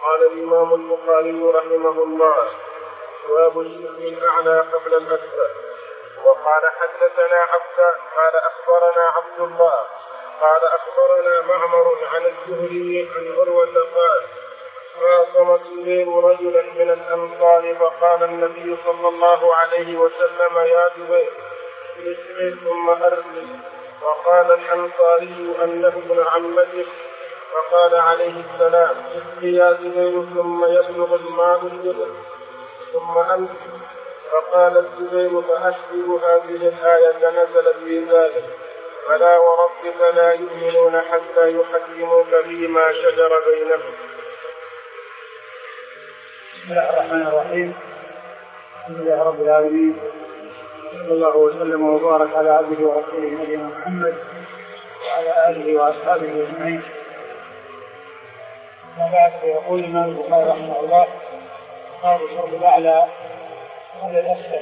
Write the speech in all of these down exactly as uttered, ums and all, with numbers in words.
قال الإمام البخاري رحمه الله: باب الشرك الأعلى قبل الأسفل. وقال حدثنا عبدان قال أخبرنا عبد الله قال أخبرنا معمر عن الزهري عن عروة قال: خاصم الزبير رجلا من الأنصار فقال النبي صلى الله عليه وسلم: يا زبير اسلم ثم أرسل. وقال الأنصاري أنه ابن عمته، فقال عليه السلام: اسقي يا زبير ثم يبلغ الماء الجبل ثم أمسك. فقال الزبير: فأشبه هذه الآية نزلت في ذلك: فلا وربك لا يؤمنون حتى يحكموك فيما شجر بينهم. بسم الله الرحمن الرحيم. الحمد لله رب العالمين، صلى الله وسلم وبارك على عبده ورسوله نبينا محمد وعلى آله وأصحابه أجمعين. أما بعد، فيقول الإمام البخاري رحمه الله: باب الشرب الأعلى قبل الأسفل.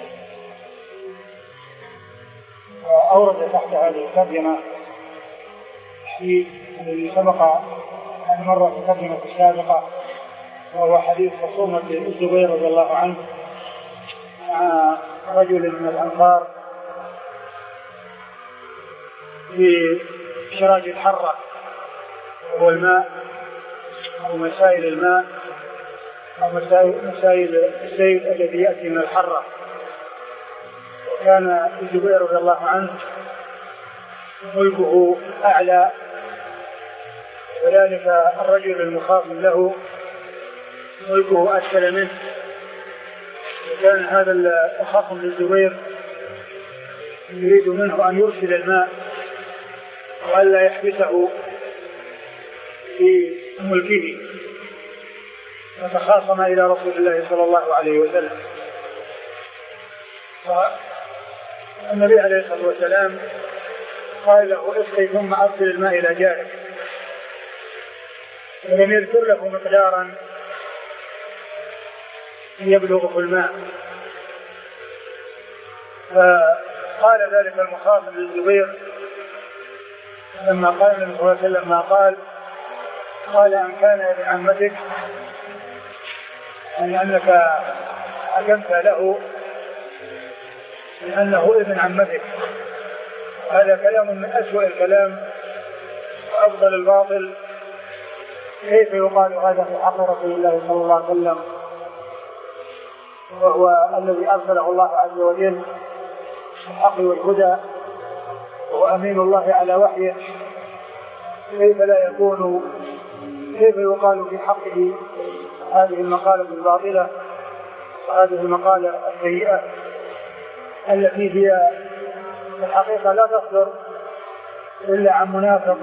وأورد تحت هذه الترجمة الحديث الذي سبق أن مر في الترجمة السابقة، وهو حديث خصومة الزبير رضي الله عنه مع رجل من الأنصار في شراج الحرة، وهو الماء أو مسائل الماء أو مسائل السيل الذي يأتي من الحرة. وكان الزبير رضي الله عنه ملكه أعلى، وذلك الرجل المخاصم له ملكه أسفل منه. وكان هذا الخصم للزبير يريد منه أن يرسل الماء وألا يحبسه في ملكه، فتخاصم إلى رسول الله صلى الله عليه وسلم. فالنبي عليه الصلاة والسلام قال له: اسقي ثم أرسل الماء إلى جارك. ولم يذكر له مقدارا يبلغه الماء. فقال ذلك المخاطب للزبير لما قال النبي صلى الله عليه وسلم ما قال قال: أن كان ابن عمتك، يعني أنك حكمت له لأنه ابن عمتك. هذا كلام من أسوأ الكلام وأفضل الباطل. كيف يقال هذا في حق رسول الله صلى الله عليه وسلم، وهو الذي أرسله الله عز وجل بالحق والهدى، وهو أمين الله على وحيه؟ كيف لا يكون كيف يقال في حقه هذه المقالة الباطلة وهذه المقالة السيئة التي هي في الحقيقة لا تصدر إلا عن منافق،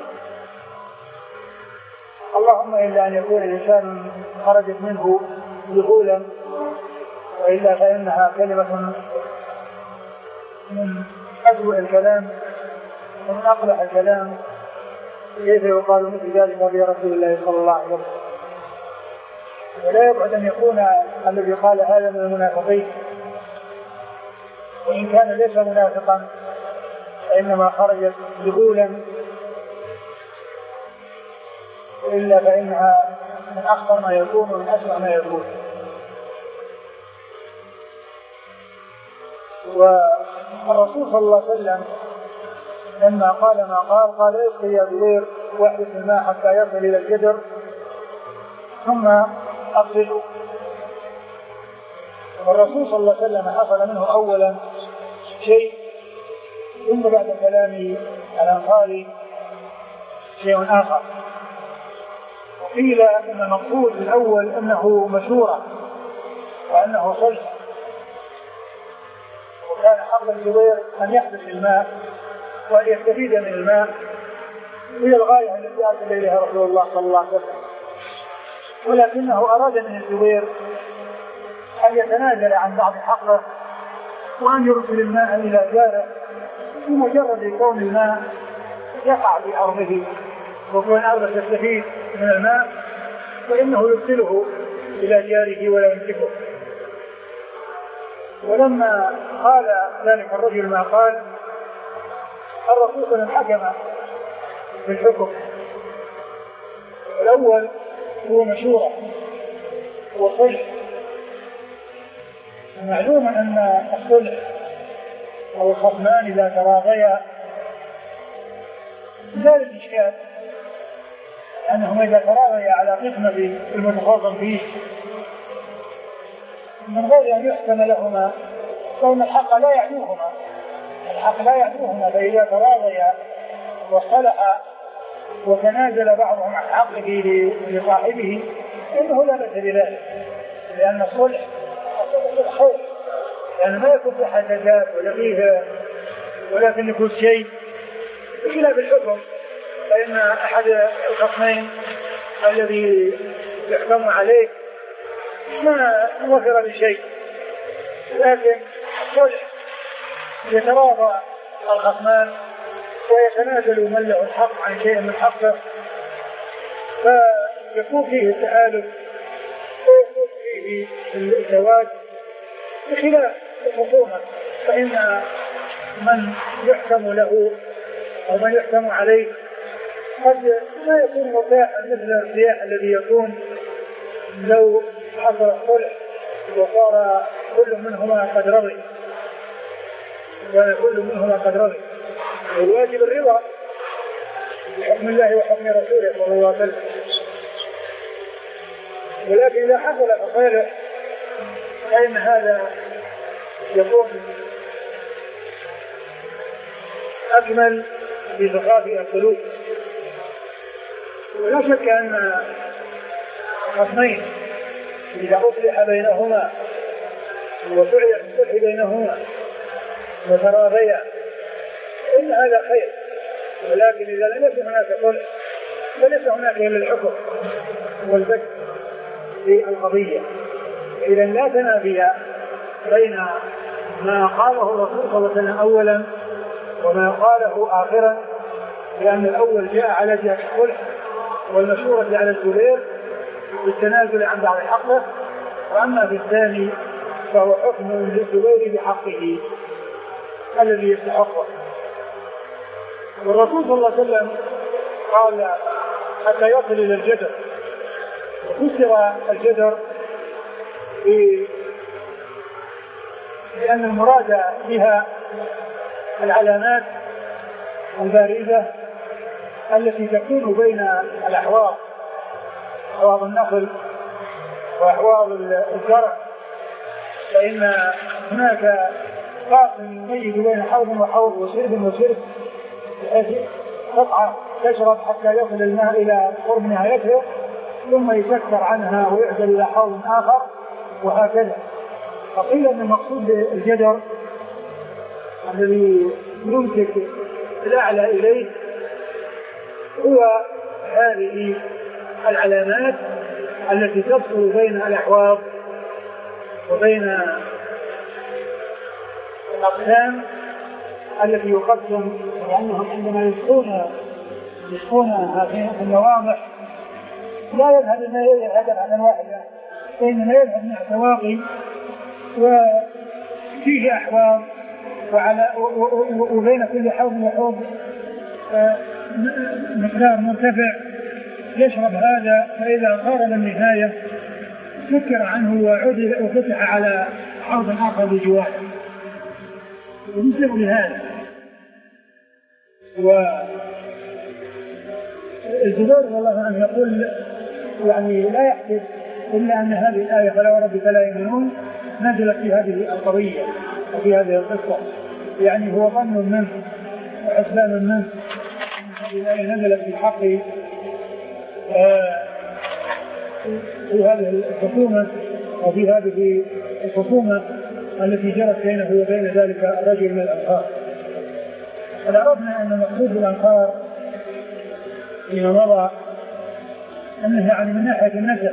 اللهم إلا أن يكون الإنسان خرجت منه دخولا، وإلا فإنها كلمة من أسوأ الكلام ومن أقبح الكلام. كيف يقال مثل ذلك برسول الله صلى الله عليه وسلم؟ ولا يبعد أن يكون الذي قال هذا من المنافقين، وإن كان ليس منافقا فإنما خرجت دخولا، إلا فإنها من أخطر ما يكون ومن أسوأ ما يكون. والرسول صلى الله عليه وسلم لما قال ما قال قال: اسقي يا زبير واحدث الماء حتى يصل إلى الجدر ثم أغسله. والرسول صلى الله عليه وسلم حصل منه أولا شيء، ثم بعد كلام الأنصاري شيء آخر. وقيل أن المقصود الأول أنه مشورة وأنه صلح، وكان حق الزبير أن يحدث الماء وأن يستفيد من الماء، هي الغاية التي أرسل إليها رسول الله صلى الله عليه وسلم. ولكنه أراد من الزبير أن يتنازل عن بعض حقه وأن يرسل الماء إلى جاره، بمجرد كون الماء يقع في أرضه وكون أرضه تستفيد من الماء، فإنه يرسله إلى جاره ولا يمسكه. ولما قال ذلك الرجل ما قال، الرسول صلى الله عليه وسلم حكم بالحكم. الأول هو مشورة وصلح. معلوم أن الصلح أو الخصمان إذا تراضيا زال الإشكال، أنهم إذا تراضيا على قسمة المتخاصم فيه من غير أن يحكم لهما، فإن الحق لا يعدوهما الحق لا يعدوهما فإذا تراضيا واصطلحا وتنازل بعضهم عن حقه لصاحبه إنه لا بأس بذلك، لأن الصلح الخير، يعني ما يكون في حساسات ولا فيه ولا في نفوس شيء، بخلاف الحكم فإن أحد الخصمين الذي يحكم عليه ما وفر بشيء، لكن الصلح يتراضى الخصمان ويتنازل من له الحق عن شيء من حقه، فيكون فيه التآلف ويكون فيه الزواج، بخلاف الخصومة فإن من يحكم له أو من يحكم عليه قد لا يكون مرتاحا مثل الارتياح الذي يكون لو حصل الصلح وصار كل منهما قد رضي وكل منهما قد رضي. والواجب الرضا بحكم الله وحكم رسوله صلى الله عليه وسلم، ولكن إذا حصل تصالح فإن هذا يكون أجمل بصفاء القلوب. ولا شك أن خصمين إذا أصلح بينهما وسعي الصلح بينهما وتراضيا إن هذا خير، ولكن إذا لم يكن هناك صلح فليس هناك إلا الحكم والبث في القضية. إذا لا تنافي بين ما قاله الرسول صلى الله عليه وسلم أولا وما قاله آخرا، لأن الأول جاء على جهة الصلح والمشورة على الزبير بالتنازل عن بعض حقه، وأما في الثاني فهو حكم للزبير بحقه الذي يستحقه. والرسول صلى الله عليه وسلم قال حتى يصل إلى الجدر، وفسر الجدر لأن المراد بها العلامات البارزة التي تكون بين الأحواض، أحواض النخل وأحواض الزرع، فإن هناك فرق يميز بين حوض وحوض وشرب وشرب، بحيث قطعة تشرب حتى يصل الماء إلى قرب نهايته ثم يسكر عنها ويعزل إلى حوض آخر وهكذا. فقيل أن المقصود بالجدر الذي يمسك الأعلى إليه هو هذه العلامات التي تفصل بين الأحواض وبين الأقسام التي يقسم، لأنهم عندما يسقون يسقون هذه النواضح لا يذهب الماء يذهب عن واحدة، وإنما يذهب مع تواقي وفيه أحواض وعلى وبين كل حوض وحوض مقدار مرتفع يشرب هذا، فإذا قارب النهاية سكر عنه وعدل وفتح على حوض آخر بجواره ومثل لهذا. والزبير رضي الله عنه يقول يعني لا يحدث إلا أن هذه الآية فلا وربك لا يؤمنون نزلت في هذه القضية وفي هذه القصة، يعني هو ظن منه وحسبان منه. هذه الآية نزلت في حق في هذه الخصومة وفي هذه الخصومة التي جرت بينه وبين ذلك الرجل من الأنصار. قد عرفنا أن المقصود بالأنصار فيما مضى أنه يعني من ناحية النسب،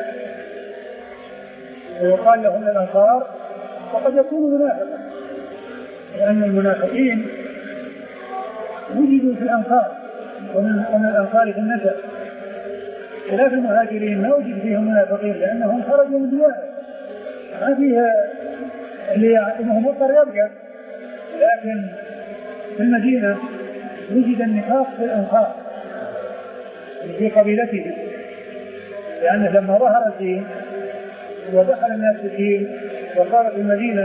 ويقال لهم الأنصار وقد يكونوا منافقا، لأن المنافقين وجدوا في الأنصار ومن الأنصار في النسب، خلاف المهاجرين ما وجد فيهم منافقين لأنهم خرجوا من ديارهم، ما فيها اللي انهم مضطر يبقى، لكن في المدينة وجد النفاق في الأنصار في قبيلته، لأنه لما ظهر الدين ودخل الناس في الدين وصارت المدينة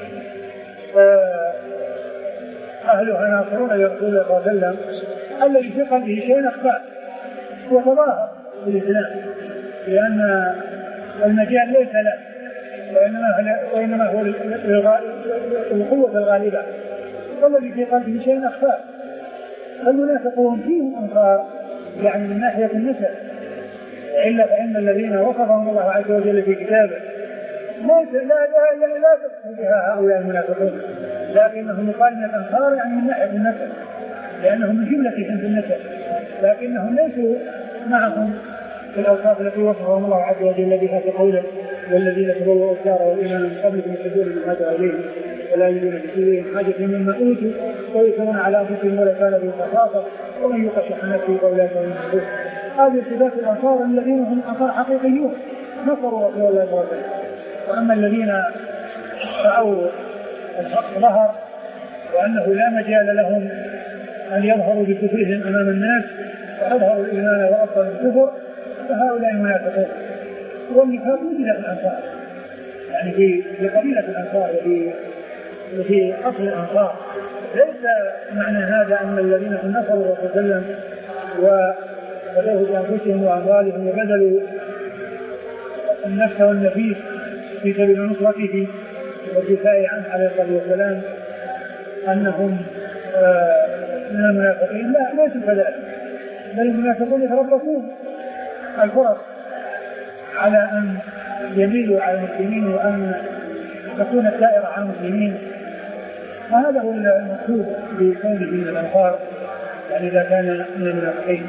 أهلها ناصرون لرسول الله صلى الله عليه وسلم، الذي في قلبه شيء أخفاه وتظاهر بالإسلام، لأن المجال ليس له وإنما, وإنما هو القوة الغالبة، والذي في قلبه شيء أخفاه. فالمنافقون فيهم أنصار يعني من ناحية النسب، إلا فإن الذين وصفهم الله عز وجل في كتابه ليس لا لا لا, لا تقصد بها هؤلاء المنافقون، لكنهم يقال من الأنصار يعني من ناحية النسب، لأنهم من جملتهم في النسب، لكنهم ليسوا معهم في الأوصاف التي وصفهم الله عز وجل بها في قوله: والذين تبوأوا الدار والإيمان من قبلكم يحبون من هاجر إليهم ولا يجدون في صدورهم حاجة مما أوتوا ويؤثرون على أنفسهم ولو كان بهم خصاصة ومن يوق شح نفسه فأولئك هم المفلحون. هذه صفات الأنصار الذين هم أنصار حقيقيون نصروا رسول الله صلى الله عليه وسلم. وأما الذين رأوا الحق ظهر وأنه لا مجال لهم أن يظهروا بكفرهم أمام الناس وأظهروا الإيمان وأبطلوا الكفر فهؤلاء المنافقون. والنفاق وجد في الأنصار، يعني في في قبيلة الأنصار وفي وفي أصل الأنصار. ليس معنى هذا أن الذين نصروا الرسول صلى الله عليه وسلم وبذلوا بأنفسهم وأموالهم وبذلوا النفس والنفيس في سبيل نصرته والدفاع عنه عليه الصلاة والسلام أنهم من المنافقين، لا ليسوا كذلك، بل المنافقون يتربصون الفرص على أن يميلوا على المسلمين وأن تكون الدائرة على المسلمين. وهذا هو المقصود بكونه من الأنصار، يعني إذا كان من المنافقين.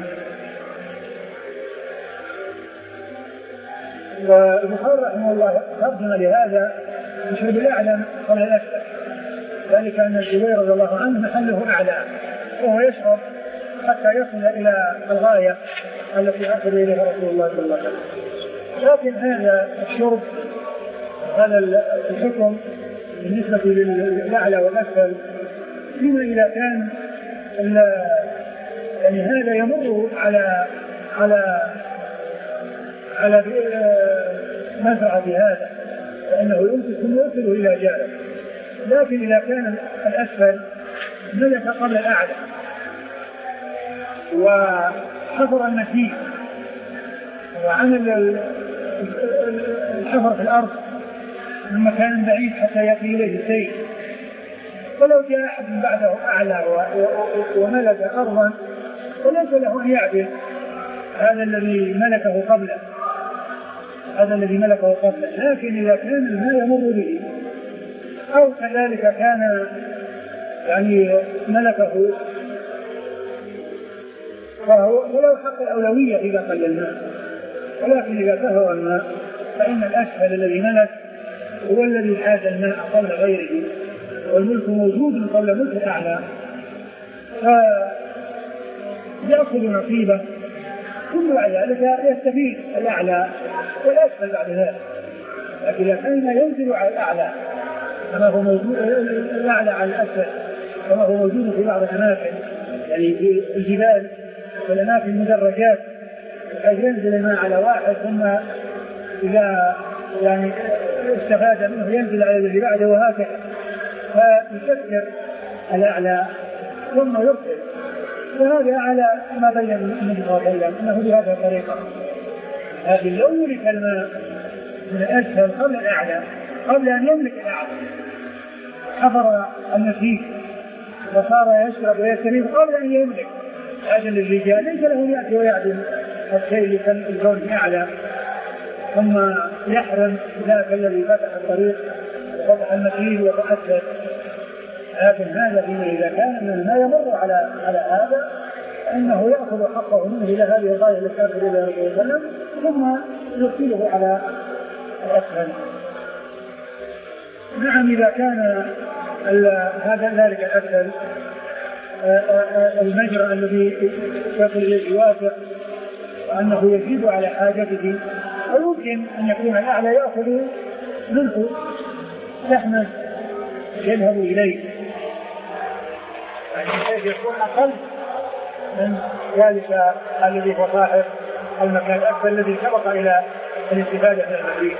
والبخاري رحمه الله ترجم لهذا يشهد الأعلى قبل الأسفل، ذلك أن الزبير رضي الله عنه محله أعلى وهو يشرب حتى يصل إلى الغاية التي أرسل إليها رسول الله صلى الله عليه وسلم. لكن هذا الشرب هذا الحكم بالنسبة للأعلى والأسفل فيما إذا كان يعني هذا يمر على على على منفعة هذا فإنه يمسك ثم يوصله إلى جانب. لكن إذا كان الأسفل ملك قبل الأعلى وحفر المسيح وعمل الحفر في الأرض من مكان بعيد حتى يأتي إليه السيل، ولو جاء أحد بعده أعلى وملك أرضا فليس له أن يعدل هذا الذي ملكه قبله هذا الذي ملكه قبله. لكن إذا كان الماء يمر به أو كذلك كان يعني ملكه فهو ولو حق الأولوية إذا قل الماء، ولكن إذا كهو الماء فإن الأسفل الذي ملك هو الذي حاز الماء قبل غيره، والملك موجود قبل ملك الأعلى فيأخذ نصيبه، ثم بعد ذلك يستفيد الأعلى والأسفل بعد ذلك. لكن إذا كان ينزل على الأعلى كما هو موجود الأعلى على الأسفل كما هو موجود في بعض الأماكن يعني في الجبال والأماكن المدرجات بحيث ينزل الماء على واحد ثم إذا يعني استفاد منه ينزل على الذي بعده وهكذا، فيكثر الأعلى ثم يرسل. فهذا على ما بين النبي صلى الله عليه وسلم أنه بهذه الطريقة. لكن لو يملك الماء من الأسفل قبل الأعلى قبل أن يملك الأعلى حفر النسيج وصار يشرب ويستفيد قبل أن يملك هذا الرجال ليس له يأتي ويعدل الشيء الكون أعلى ثم يحرم ذاك الذي فتح الطريق وفتح المسير وتأثر. لكن هذا فيما إذا كان من ما يمر على على هذا أنه يأخذ حقه منه إلى هذه الغاية التي أرسل إلى رسول الله صلى الله عليه وسلم ثم يرسله على الأسفل. نعم إذا كان هذا ذلك الأسفل المجرى الذي يصل إليه يوافق وأنه يزيد على حاجته، ويمكن أن يكون الأعلى يأخذ منه لحما يذهب إليه يعني يكون أقل من ذلك الذي هو صاحب المكان الأكبر الذي سبق إلى الاستفادة من المزيد.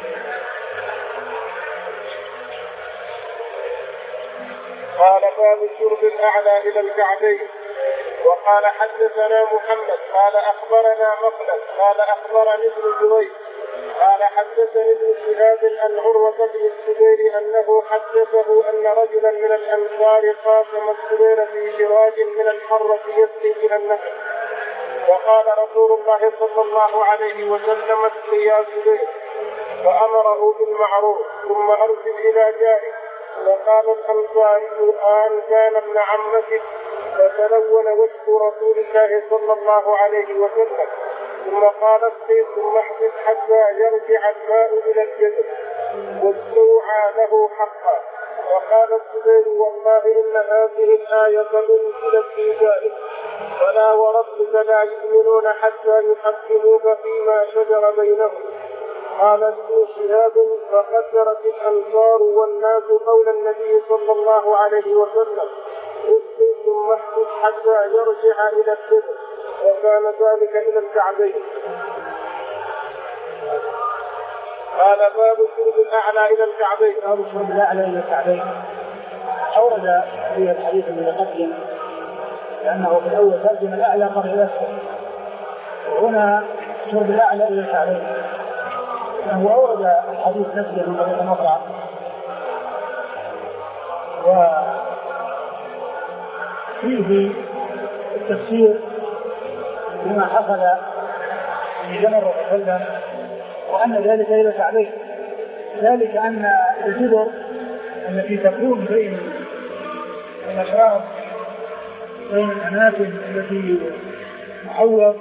قال باب الشرب الأعلى إلى الكعبين. وقال حدثنا محمد قال أخبرنا مخلد قال أخبرني ابن جريج قال حدثني ابن شهاب عن عروة بن الزبير أنه حدثه أن رجلا من الأنصار قاسم الزبير في شراج من الحرة يسقي إلى النهر، وقال رسول الله صلى الله عليه وسلم اسق يا زبير، فأمره بالمعروف ثم أرسل إلى جاره. وقال الأنصاري الآن كان ابن عمتك، فتلون وجه رسول الله صلى الله عليه وسلم، ثم قال اسقي ثم احبس حتى يرجع الماء إلى الجسد واستوعى له حقا. وقال الزبير والله إن هذه الآية أنزلت في ذلك، فلا وربك لا يؤمنون حتى يحكموك فيما شجر بينهم. قال ابن شهاب فقدرت الأنصار والناس قول النبي صلى الله عليه وسلم اسقي ثم احبس حتى يرجع إلى الجسد، وكان ذلك إلى الكعبين. قال باب الشرب الأعلى إلى الكعبين. باب الشرب الأعلى إلى الكعبين أورد في الحديث الذي قدم لأنه في الأول ترجم الأعلى قبل الأسفل، وهنا الشرب الأعلى إلى الكعبين. هو أورد الحديث نفسه من طريق أخرى، وفيه التفسير بما حصل في زمن الرسول صلى الله عليه وسلم، وأن ذلك إلى الكعبين، ذلك أن الجدر التي تكون بين الأشراف بين الأماكن التي محوط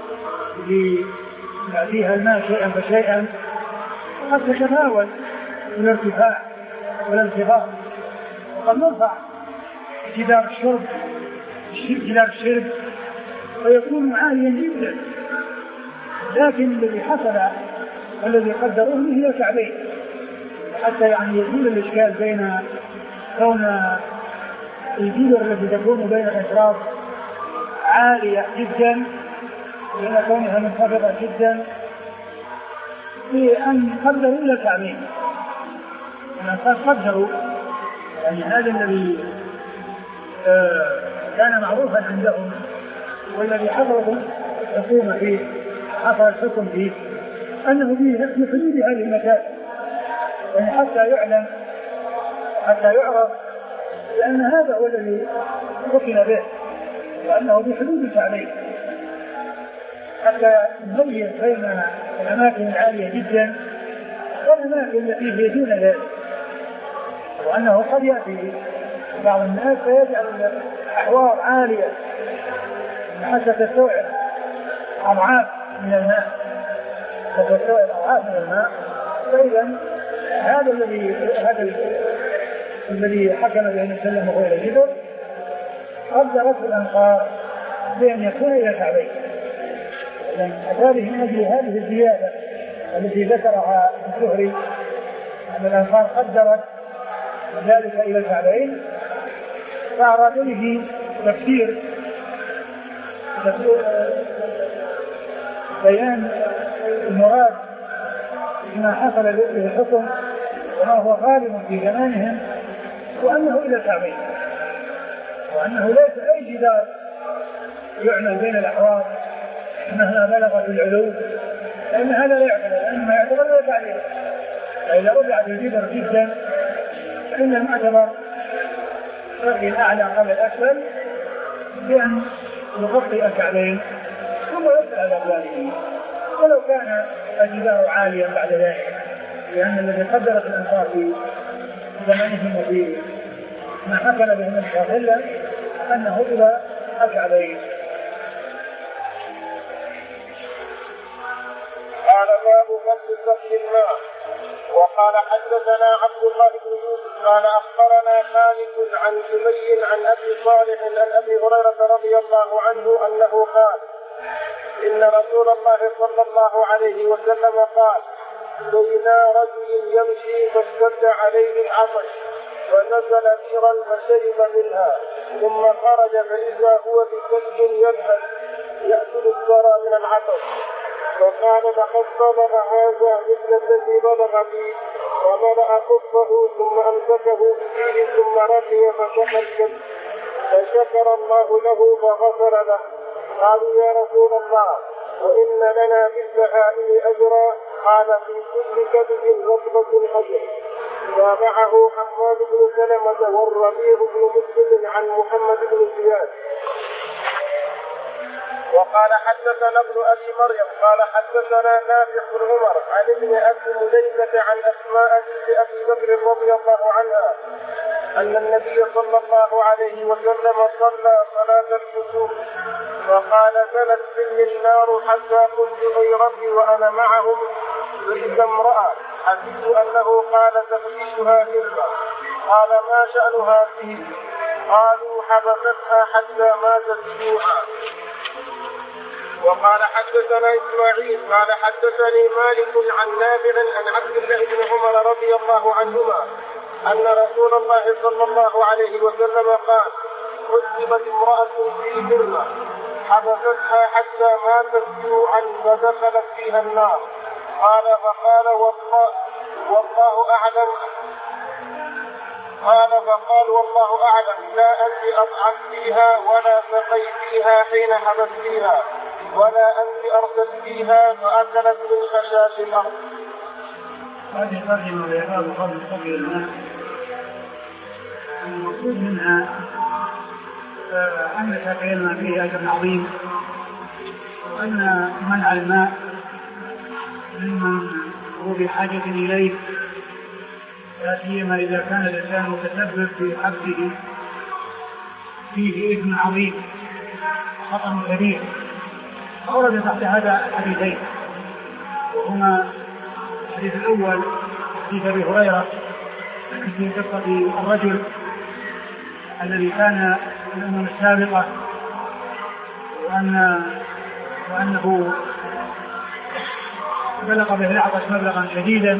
فيها الماء شيئا فشيئا قد تتفاوت الارتفاع والانخفاض، وقد نرفع جدار الشرب جدار الشرب ويكون عاليا جدا، لكن الذي حصل والذي قدروه هي الكعبين، حتى يعني يزول الإشكال بين كون الجدر التي تكون بين الأشراف عالية جدا بين كونها منخفضة جدا بأن قدروا إلى الكعبين. الأنصار قدروا يعني هذا الذي آه كان معروفا عندهم والذي حصل الحكومة فيه حصل الحكم فيه أنه في حدود هذه المكان، يعني حتى يعلم حتى يعرف لأن هذا هو الذي حكم به وأنه في حدود الكعبين، حتى نميز بين الأماكن العالية جدا والأماكن التي هي دون ذلك، وأنه قد يأتي بعض الناس فيجعل الأحوار عالية حتى تستوعب أضعاف من الماء تستوعب أضعاف من الماء. فإذا هذا الذي هذا الذي حكم به النبي صلى الله عليه وسلم غير الجدر قدرته الأنصار بأن يكون إلى الكعبين. هذه من أجل هذه الزيادة التي ذكرها الزهري أن الأنصار قدرت ذلك إلى الكعبين، فأراد به تفسير بيان المراد بما حصل به الحكم وما هو غالب في زمانهم، وأنه إلى الكعبين، وأنه ليس أي جدار يعمل بين الأحوار مهما بلغ العلو، لأن هذا لا يعتبر، لأن ما يعتبر لا تعليق. فإذا رجعت الجدر جدا فإن المعتبر رفع الأعلى قبل الأسفل بأن يغطي الكعبين ثم يسأل على ذلك، ولو كان الجدار عاليا بعد ذلك، لأن الذي قدرت الأنصار في زمانهم وفي ما حكم به النبي صلى الله عليه وسلم أنه إلى الكعبين. قال باب فضل سقي الماء. وقال حدثنا عبد الله بن يوسف قال اخبرنا مالك عن سمي عن ابي صالح عن ابي هريره رضي الله عنه انه قال ان رسول الله صلى الله عليه وسلم قال بين رجل يمشي فاشتد عليه العطش فنزل بئرا فشرب منها ثم خرج فاذا هو بكلب يذهب ياكل الثرى من العطش فقال لقد بلغ هذا مثل الذي بلغ بي، وملأ خفه ثم أمسكه بفيه ثم رقي فسقى الكلب فشكر الله له فغفر له. قالوا يا رسول الله وإن لنا مثل هذه أجرا؟ قال في كل كبد رطبة أجر. تابعه حماد بن سلمة والربيع بن مسلم عن محمد بن زياد. وقال حدثنا ابن أبي مريم قال حدثنا نافع بن عمر عن ابن أبي مليكة عن أسماء بنت أبي بكر رضي الله عنها أن النبي صلى الله عليه وسلم صلى صلاة الكسوف فقال زلت مني النار حتى قلت أي ربي وأنا معهم تلك امرأة حسيت أنه قال تفتيشها كلمة. قال ما شأنها فيه؟ قالوا حبستها حتى ماتت جوعا. وقال حدثنا إسماعيل قال حدثني مالك عن نافع عن عبد الله بن عمر رضي الله عنهما أن رسول الله صلى الله عليه وسلم قال عذبت امرأة في كلمة حبستها حتى ماتت جوعا فدخلت فيها النار. قال فقال والله, والله أعلم قال فقال والله أعلم لا أنت أطعمتيها ولا سقيتيها حين حبستيها ولا أنت أرسلتيها فأكلت من خشاش الأرض. هذه ترجمة لإعراب قول سقي الماء. المقصود منها أن سقي الماء فيه أجر عظيم، وأن منع الماء ممن هو بحاجة إليه، لا سيما إذا كان الإنسان متسبب في حبسه فيه إثم عظيم خطأ كبير. أورد تحت هذا حديثين، وهما الحديث الأول حديث أبي هريرة في قصة الرجل الذي كان في الأمم السابقة وأن وأنه بلغ به العطش مبلغا شديدا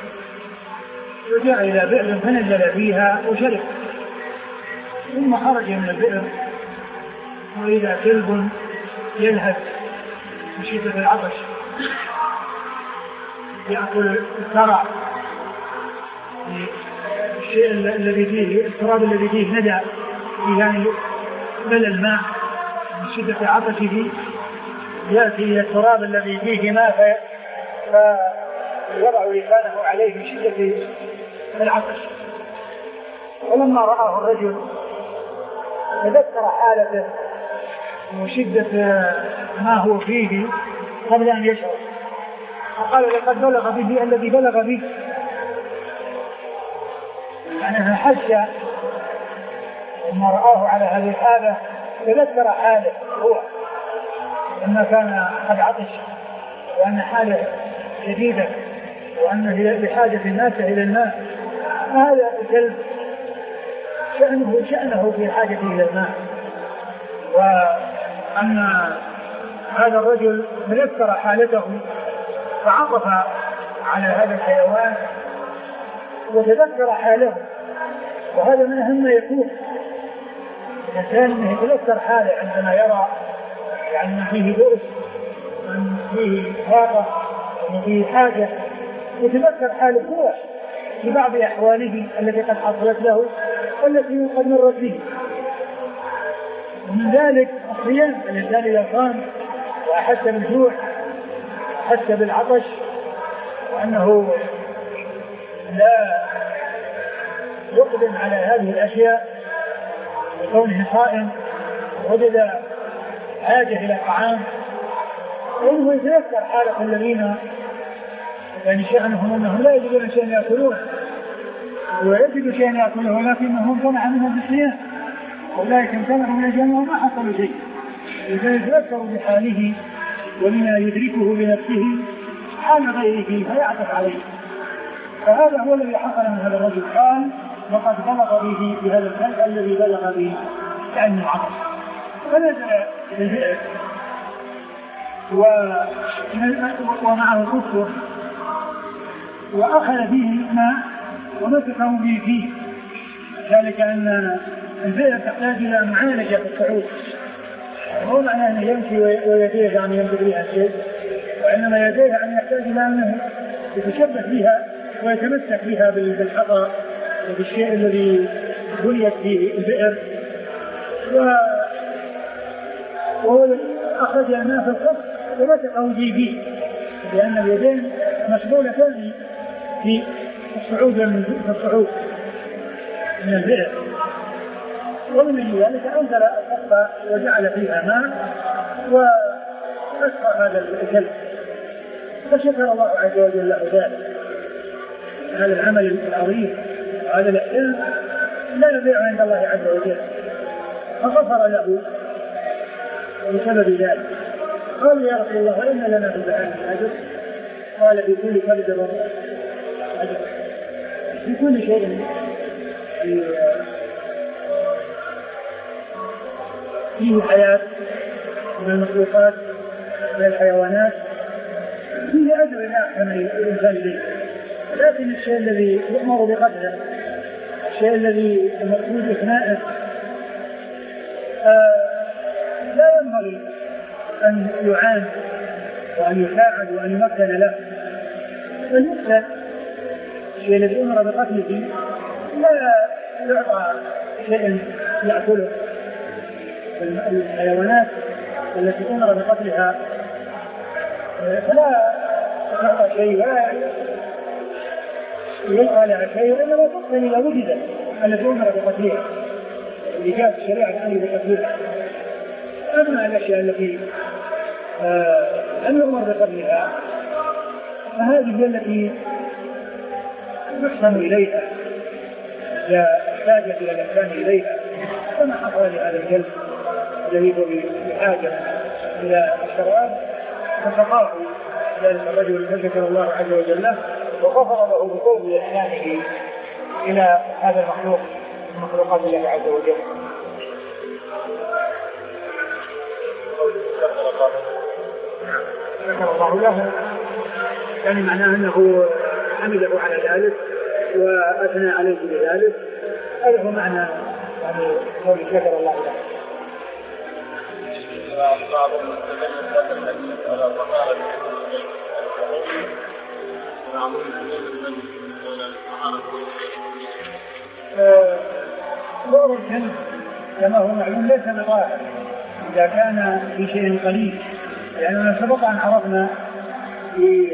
وجاء إلى بئر فنزل فيها وشرب، ثم خرج من البئر وإذا كلب يلهث من شدة العطش يأكل الثرى، الشيء الذي فيه التراب الذي فيه ندى يعني ملء الماء من شدة عطشه يأتي إلى التراب الذي فيه ماء فيضع لسانه عليه من شدة العطش. ولما رآه الرجل تذكر حالته وشدة ما هو فيه قبل أن يشعر، فقال لقد بلغ به الذي بلغ به، يعني حس لما رآه على هذه الحالة تذكر حاله هو لما كان قد عطش وأن حاله شديدة وأنه بحاجة الناس إلى الماء. هذا الكلب شأنه شأنه في حاجة إلى الماء، وأن هذا الرجل تذكر حالته فعطف على هذا الحيوان وتذكر حاله. وهذا من أهم ما يكون الإنسان أنه يتذكر حاله عندما يرى يعني فيه بؤس وأن فيه طاقة وأن فيه حاجة، يتذكر حاله هو في بعض أحواله التي قد حصلت له والتي قد مرت به. ومن ذلك الصيام، الإنسان إذا صام وأحس بالجوع وأحس بالعطش وأنه لا يقدم على هذه الأشياء وكونه صائم وجد حاجة إلى طعام، وإنه يتذكر حالة الذين يعني شأنهم أنهم لا يجدون شيئا يأكلون ويجدوا شيئا يأكلون ولكنهم منع منهم بالصيام، أولئك امتنعوا من الجنة وما حصلوا شيء. إذا يتذكر بحاله ومما يدركه بنفسه حال غيره فيعطف عليه. فهذا هو الذي حصل من هذا الرجل، قال وقد بلغ به بهذا الكلب الذي بلغ به يعني العطش، فنزل البئر ومعه كفر وأخذ به ماء ومسكه به فيه، ذلك أن البئر تحتاج إلى معالجة في الصعود، هو معناه أنه يمشي ويديه يعني يمسك بها الشيء وإنما يديه أن يحتاج إلى أنه يتشبث بها ويتمسك بها بالحطب وبالشيء الذي بنيت فيه البئر، وهو أخرج الماء في القصر ومسكه فيه، لأن اليدين مشغولتان في الصعود في الصعود من البئر. ومن ذلك أنزل القصة وجعل فيها ماء وأسقى هذا الكلب، فشكر الله عز وجل له ذلك. هذا العمل العظيم وهذا الإحسان لا يضيع عند الله عز وجل، فغفر له بسبب ذلك. قال يا رسول الله وإن لنا في البحر أجر؟ قال في كل كبد أجر، في كل شيء فيه حياة من المخلوقات من الحيوانات فيه أجر لا أحسن الإنسان به، لكن الشيء الذي يؤمر بقتله، الشيء الذي المقصود إثناءه آه لا ينبغي أن يعان وأن يساعد وأن يمكن له، بل يقتل. الشيء الذي أمر بقتله لا يعطى شيء يأكله. الحيوانات التي أمر بقتلها فلا تعطى شيء ولا يلقى لها شيء، وإنما تقتل إذا وجدت التي أمر بقتلها، اللي جاءت الشريعة الآن بقتلها. أما الأشياء التي لم يؤمر بقتلها فهذه هي التي يحسن إليها إذا احتاجت إلى الإحسان إليها، كما حصل لهذا الكلب الذي هو بحاجة إلى الشراب فسقاه ذلك الرجل فشكر الله عز وجل له وغفر له بقوله إحسانه إلى هذا المخلوق من مخلوقات الله عز وجل. شكر الله له يعني معناه أنه حمده على ذلك وأثنى عليه بذلك، هذا هو معنى يعني قول شكر الله له. ظهر الكلب كما هو معلوم ليس بطاهر إذا كان في شيء قليل، لأننا سبق أن عرفنا في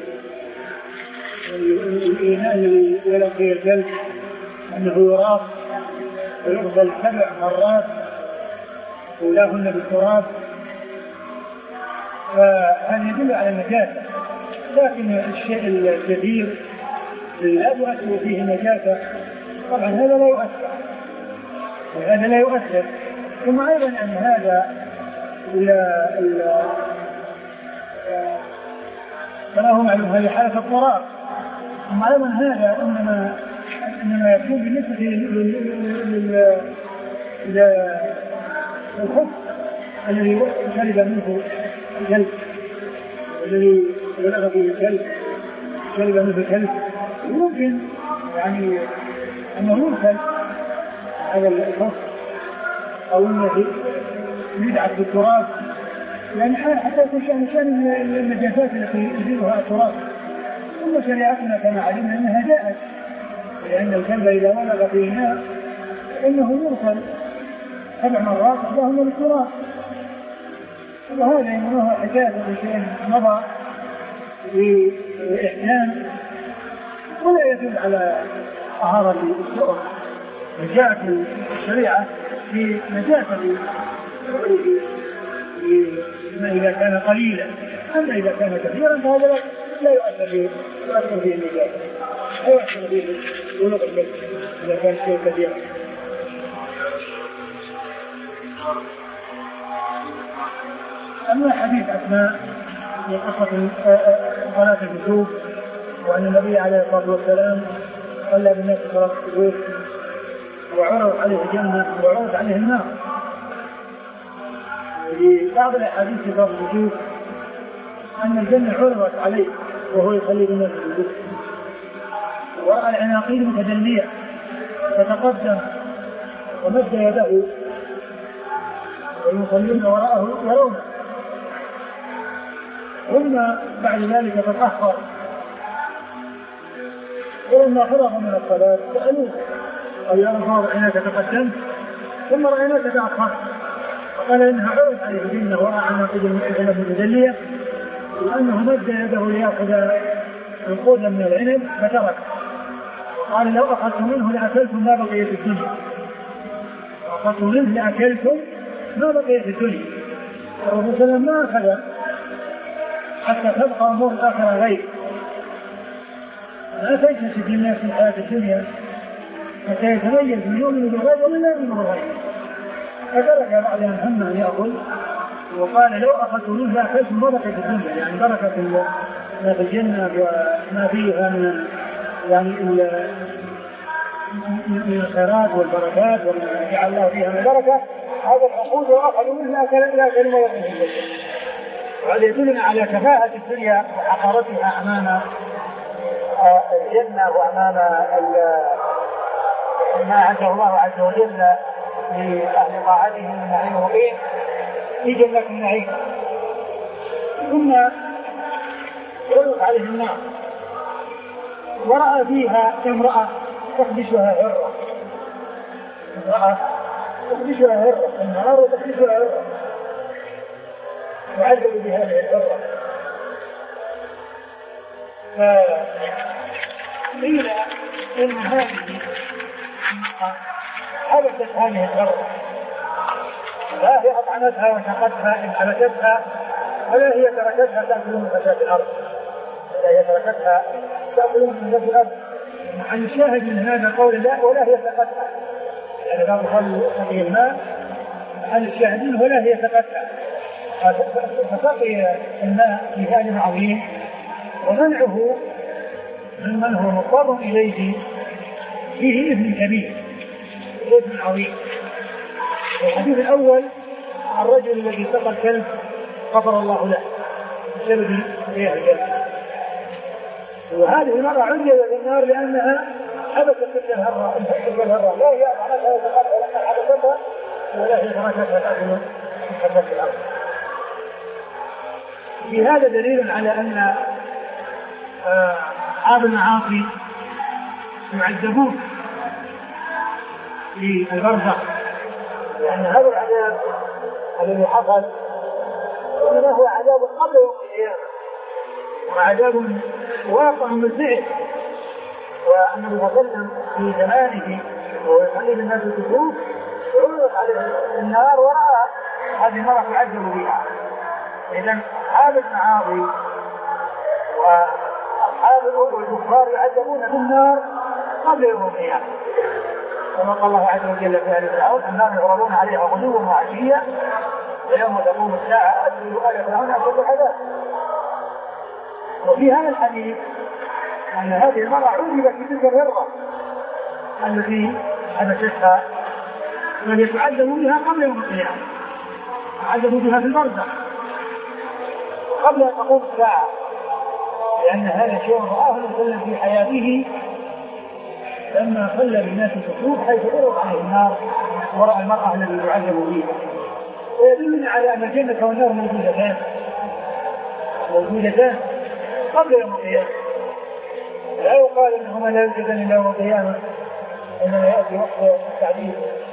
الإيمان الذي يلقي الكلب أنه يراق ويغسل سبع مرات أولاهن بالتراب، فهذا يدل على النجاسة. لكن الشيء الكثير لا يؤثر فيه النجاسة طبعا هذا لا يؤثر وهذا لا يؤثر. ثم أيضا أن هذا كما هو معلوم هذه حالة الطراب، ثم أيضا هذا إنما إنما يكون بالنسبة للخبز الذي شرب منه الكلب الذي بلغ فيه الكلب شرب منه الكلب، ممكن يعني أنه يمكن هذا الخبز أو أنه يدعك بالتراب، يعني حتى يكون شأن شأن النجاسات التي يزيلها التراب. ثم شريعتنا كما علمنا أنها جاءت لأن الكلب إذا ولغ فيه ماء فإنه يرسل سبع مرات إحداهن بالتراب، وهذا إنه حكاية بشيء مضى بإحسان ولا يدل على طهارة السؤر. جاءت الشريعة في نجاسة ما إذا كان قليلا، أما إذا كان كثيرا فهذا لا يؤثر فيه يؤثر فيه النجاسة، لا يؤثر فيه بلوغ الكلب إذا كان شيء كثيرا. أما حديث أسماء في قصة صلاة الكسوف وأن النبي عليه الصلاة والسلام صلى بالناس صلاة الكسوف وعرض عليه الجنة وعرض عليه النار. في بعض الأحاديث في صلاة الكسوف أن الجنة عرضت عليه وهو يصلي بالناس الكسوف، ورأى العناقيد متدلية فتقدم ومد يده والمصلين وراءه يرونه، ثم بعد ذلك تتأخر، ولما فرغ من الصلاة سألوه قال يا رسول الله رأيناك تقدمت ثم رأيناك تأخرت، فقال إنها عرض عليه جنة وراء عناقه المتجلية وأنه مد يده ليأخذ نقودا من العنب فترك، وقال لو أخذت منه لأكلتم ما بقي في الدنيا، أخذت منه لأكلتم ما بقي في الدنيا. الرسول صلى الله عليه وسلم ما أخذ حتى تبقى أمور الآخرة غير، لا تجلس في الناس في الحياة الدنيا حتى يتميز من يؤمن بالغيب ولا يؤمن بالغيب. فدرك بعد أن هم أن يأكل وقال لو أخذت منه لأكلتم ما بقي في الدنيا، يعني بركة ما في الجنة وما فيها من يعني من الخيرات والبركات وما جعل الله فيها من بركة، هذا العقود وأخذوا منه لا كلمة يقول الجنة. وهذا يدلنا على كفاءة الدنيا وحقارتها أمام الجنة وأمام ما عنده الله عز وجل لأهل طاعته من نعيم مقيم في جنة النعيم. ثم يطلق عليه النار ورأى فيها امرأة تخدشها هرة، امرأة تخدشها هرة، النار وتخدشها هرة، وعذب بهذه الهرة. فقيل إن هذه المرأة حبست هذه الهرة، لا هي أطعمتها وشقتها إن حبستها، ولا هي تركتها تأكل من فساد الأرض، ولا هي تركتها تأكل من فساد الأرض. عن الشاهد من هذا قول لا ولا هي سقتها، يعني لا تخلوا سقي الماء عن الشاهدين ولا هي سقتها، فسقي الماء في هذا عظيم ومنعه ممن هو مضطر إليه فيه إثم كبير إثم عظيم. الحديث الأول الرجل الذي سقى الكلب غفر الله له بسبب ريح الكلب، وهذه المرأة عذبت بالنار لأنها حبست تلك الهرة، تلك الهرة لا هي أطعمتها وسقتها لأنها حبستها ولا هي تركتها تأكل من فساد الأرض. في هذا دليل على أن أصحاب المعاصي يعذبون في البرزخ، لأن هذا العذاب الذي حصل إنما هو عذاب قبل يوم القيامة وعذاب واقع بالفعل. والنبي صلى الله عليه وسلم في زمانه وهو يصلي بالناس الكسوف عرضت عليه النار ورأى هذه المرأة تعذب بها. إذن أصحاب المعاصي وأصحاب الكفار يعذبون بالنار قبل يوم القيامة، كما قال الله عز وجل في آل فرعون النار يعرضون عليها غدوا وعشيا ويوم تقوم الساعة أدخلوا آل فرعون أشد العذاب. وفي هذا الحديث أن هذه المرأة عذبت بتلك الهرة التي حدثتها وهي تعذب بها قبل يوم القيامة، تعذب بها في البرزخ قبل أن تقوم الساعة، لأن هذا شيء رآه وسلم في حياته لما صلى بالناس الكسوف حيث عرض عليه النار ورأى المرأة التي تعذب بها. ويدلنا على أن الجنة والنار موجودتان موجودتان قبل يوم القيامة، لا يقال انهما لا يوجدان الا يوم القيامه، انما ياتي وقت التعذيب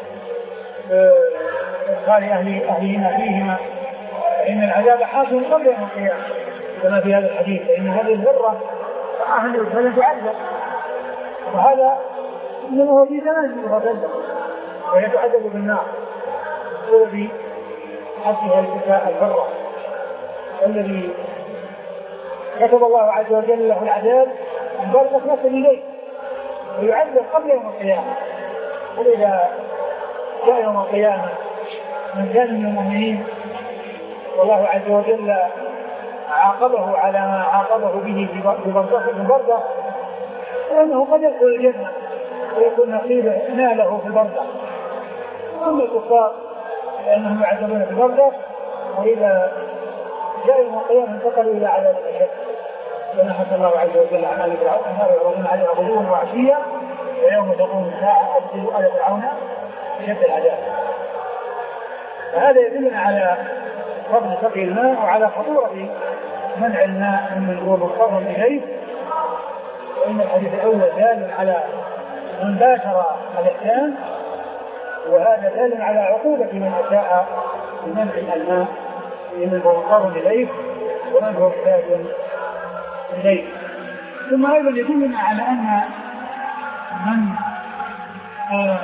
بادخال اهل اهلهما فيهما، فان العذاب حاصل قبل يوم القيامه كما في هذا الحديث، فان هذه الذره اهل فلن تعذب، وهذا انما هو في زمان متقدم وهي تعذب بالنار بسبب حصها الكفاء الذره الذي كتب الله عز وجل له العذاب البرزخ يصل إليه ويعذب قبل يوم القيامة. وإذا جاء يوم القيامة من كان من المؤمنين والله عز وجل عاقبه على ما عاقبه به في البرزخ فإنه قد يدخل الجنة ويكون نصيبه ناله في البرزخ. أما الكفار لأنهم يعذبون في البرزخ، وإذا جاء يوم القيامة انتقلوا إلى عذاب الأشد كما حكى الله عز وجل عن آل فرعون النار يعرضون عليها غدوا وعشيا ويوم تقوم الساعة أدخلوا آل فرعون أشد العذاب. فهذا يدلنا على فضل سقي الماء وعلى خطورة منع الماء ممن هو مضطر إليه، وإن الحديث الأول دال على من باشر الإحسان، وهذا دال على عقوبة من أساء بمنع الماء لمن هو مضطر إليه ومن هو محتاج إليه. ثم أيضا يدلنا على أن من آه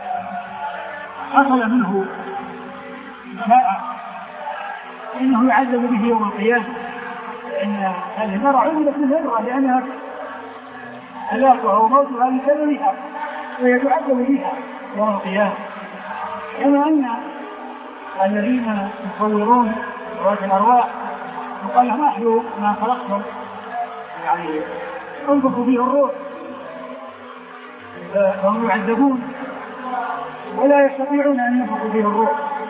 حصل منه ماء فإنه يعذب به يوم القيامة، لأن هذه النار عملت من هجرة لأنها هلاكها وموتها بسببها، وهي تعذب بها يوم القيامة. كما أن الذين يصورون ذوات الأرواح وقال لهم أحيوا ما خلقتم، يعني انفقوا فيه الروح، فهم يعذبون ولا يستطيعون أن ينفقوا فيه الروح،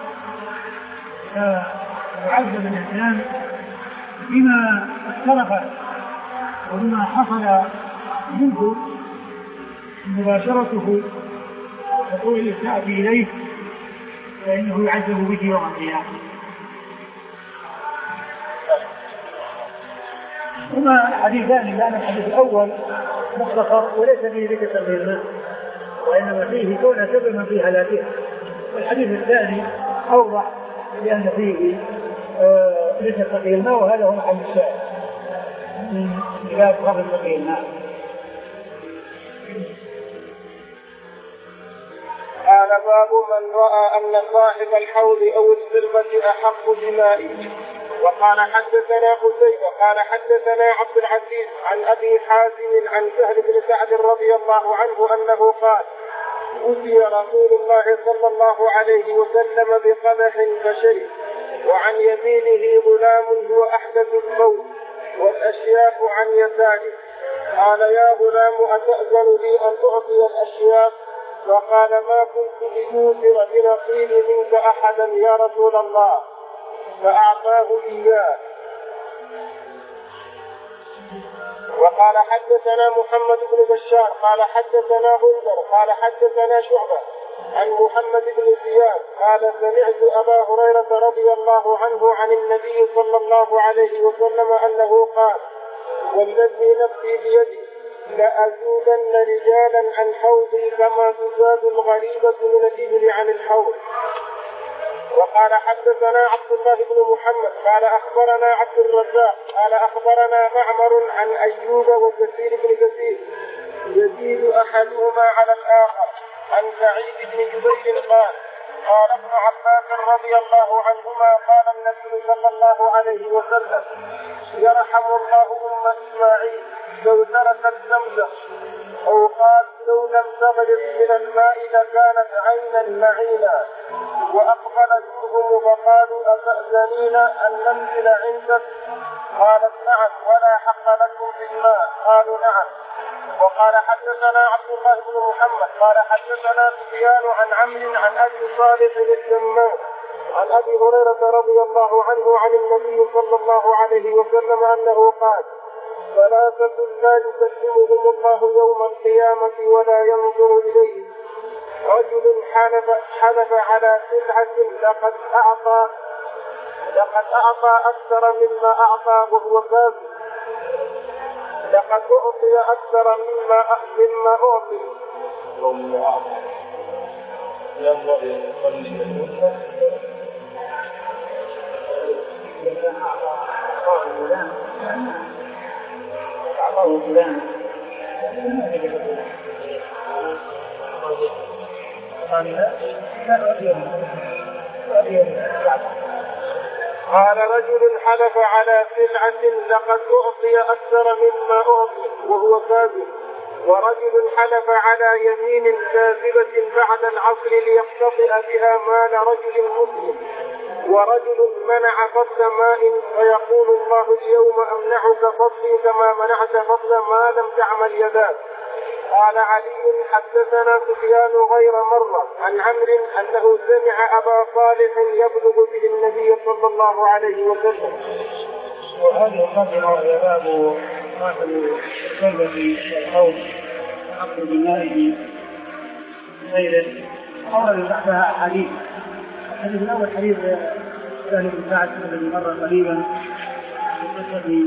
فيعذب الإنسان بما اختلف وبما حصل منه مباشرته وطول الإساءة إليه، فإنه يعذب به يوم القيامة. هما حديثان، لأن الحديث الأول مختصر وليس فيه ذكر الماء، وإنما فيه كون سببا في هلاكه، والحديث الثاني أوضح لأن فيه ذكر تقي الماء، وهذا هو محل الشاهد من باب فضل تقي الماء. قال باب من رأى أن صاحب الحوض أو السربة أحق بمائه. وقال حدثنا قتيبة قال حدثنا عبد العزيز عن أبي حازم عن سهل بن سعد رضي الله عنه أنه قال: أتي رسول الله صلى الله عليه وسلم بقدح فشرب، وعن يمينه غلام هو أحدث القوم والأشياخ عن يساره. قال: يا غلام أتأذن لي أن أعطي الأشياخ؟ فقال: ما كنت ليوثر بنقيل منك أحدا يا رسول الله، فأعطاه إياه. وقال حدثنا محمد بن بشار قال حدثنا غندر قال حدثنا شعبة عن محمد بن زياد قال: سمعت أبا هريرة رضي الله عنه عن النبي صلى الله عليه وسلم أنه قال: والذي نفسي بيدي لأزودن رجالا عن حوضي كما تزاد الغريبة من الإبل عن الحوض. وقال حدثنا عبد الله بن محمد قال أخبرنا عبد الرزاق قال أخبرنا معمر عن أيوب وكثير بن كثير يزيد أحدهما على الآخر عن سعيد بن جبير قال: قال ابن عباس رضي الله عنهما: قال النبي صلى الله عليه وسلم: يرحم الله أم إسماعيل لو تركت زمزم، أو قال: لو لم تغرق من الماء لكانت عينا معينا. وأقبل جوهم فقالوا: أتأذنين أن ننزل عندك؟ قالت: نعم، ولا حق لكم في الماء. قالوا: نعم. وقال حدثنا عبد الله بن محمد قال حدثنا سفيان عن عمرو عن أبي صالح السمان عن أبي هريرة رضي الله عنه عن النبي صلى الله عليه وسلم أنه قال: ثلاثة لا يكلمهم الله يوم القيامة ولا ينظر إليه: رجل حلف, حلف على سلعة لقد أعطى لقد أعطى أكثر مما أعطى وهو كاذب، لقد أعطي أكثر مما مما أعطي وهو أعطى. ينبغي أن قال: رجل حلف على سلعة لقد أعطي أكثر مما أعطي وهو كاذب، ورجل حلف على يمين كاذبة بعد العصر ليقتطع بها مال رجل مسلم، ورجل منع فضل ماء فيقول: الله اليوم أمنعك فضلي كما منعت فضل ما لم تعمل يداك. قال علي: حدثنا سفيان غير مرة عن عمرو أنه سمع أبا صالح يبلغ به النبي صلى الله عليه وسلم. وهذه القضية وهي باب صاحب الكلب الحوض حق بمائه غيره أورد بعدها أحاديث. الحديث الأول حديث سهل بن سعد الذي مر قريبا قصة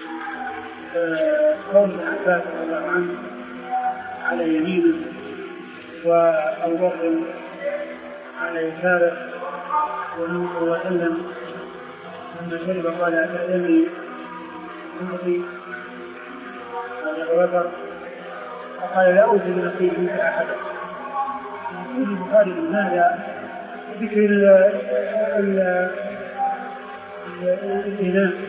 قول ابن عباس رضي الله عنه على يمينه وأبو بكر على يساره والنبي صلى الله عليه وسلم لما شرب قال أتأذني أمضي قال أبو بكر فقال لا أوجد نصيب منك أحدا. يقول البخاري من هذا ذكر الإناء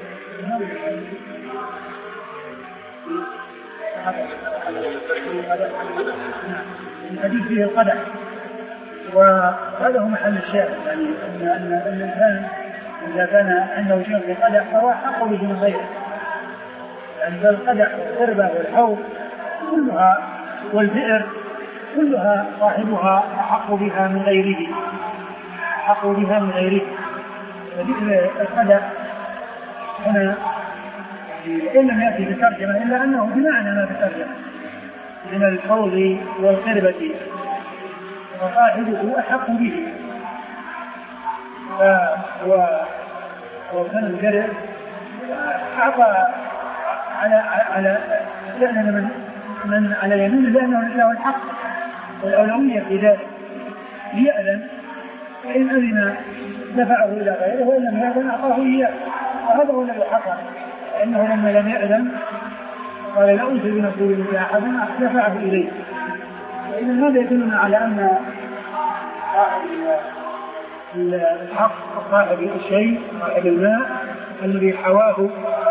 الحديث فيه القدح، وهذا هو محل الشاهد، يعني أن أن الإنسان إذا كان عنده شيء في قدح فهو أحق به من غيره، يعني القدح والقربة والحوض كلها والبئر كلها صاحبها أحق بها من غيره، أحق بها من غيره. فذكر القدح هنا إن لم يأتي بترجمة إلا أنه بمعنى ما تترجم من الحوض والقربة وصاحبه أحق به. وكان الجرر أعطى على على لأن من من على يمين لأنه له الحق والأولوية في ذلك ليأذن، فإن أذن دفعه إلى غيره وإن لم يأذن أعطاه إياه، وهذا هو الذي حصل، لأنه لما لم يأذن قال لا أوصي بنصيب منك أحدا دفعه إليه. فإذا هذا يدلنا على أن الحق صاحب الشيء صاحب الماء الذي حواه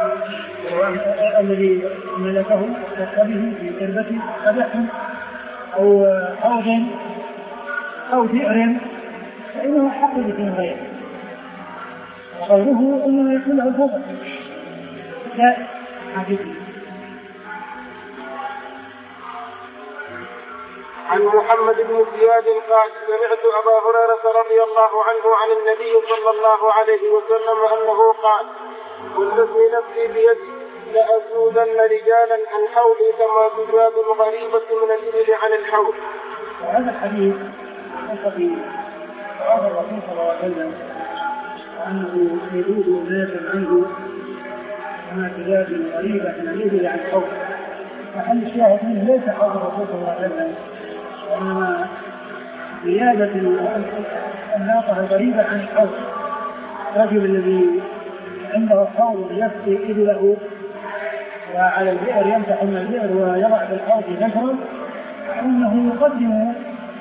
الذي ملكه وصبه في قربة قدح أو حوض أو بئر فإنه حق به غيره، وغيره إنما يكون له الفضل لا حديثي. عن محمد بن زياد قال سمعت أبا هريرة رضي الله عنه عن النبي صلى الله عليه وسلم أنه قال والذي نفسي بيدي لأزودن رجالا عن حولي كما تزاد الغريبة من الإبل عن الحول. وهذا الحديث يقضي قال الرسول صلى الله عليه وسلم أنه يزود الناس عنه كما تزاد الغريبة من الإبل عن الحول. محل الشاهد منه ليس حول الرسول صلى الله عليه وسلم، وإنما زيادة الناقة الغريبة عن الحوض. الرجل الذي عنده حوض يسقي إبله وعلى البئر يمسح من البئر ويضع في الحوض نشرا، فإنه يقدم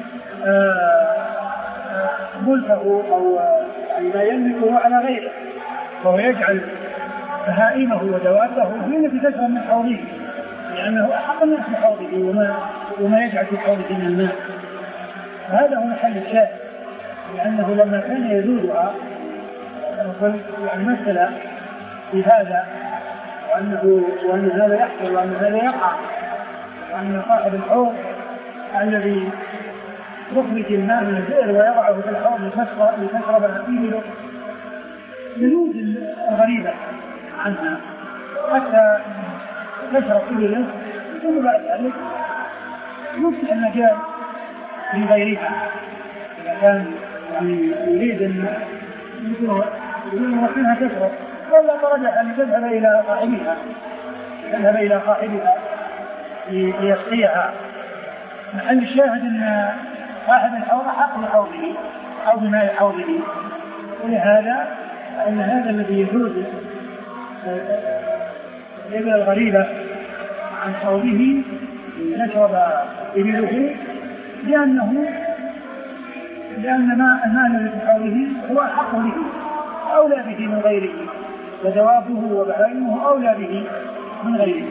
ملكه أو ما يملكه على غيره، وهو يجعل بهائمه ودوابه هي التي تشرب من حوضه، لأنه أحق الناس بحوضه وما, وما يجعل في حوضه من الماء. هذا هو محل الشاهد، لأنه لما كان يزودها يعني مثل في هذا وأنه وأن هذا يحصل وأن هذا يقع، وأن صاحب الحوض الذي يخرج الماء من البئر ويضعه في الحوض لتشرب الإبل يزود الغريبة عنها حتى تشرب إبله، ثم بعد ذلك يفتح المجال لغيرها. إذا كان يريد أن يكون وحينها تشرب ولا ترجح أن تذهب إلى صاحبها تذهب إلى صاحبها ليسقيها. محل الشاهد أن صاحب الحوض حق لحوضه أو بماء حوضه، ولهذا أن هذا الذي يجوز الإبل الغريبة عن حوضه يشرب إبله لأنه لأن ما الماء الذي في حوضه هو أحق به أولى به من غيره، ودوابه وبهائمه أولى به من غيره.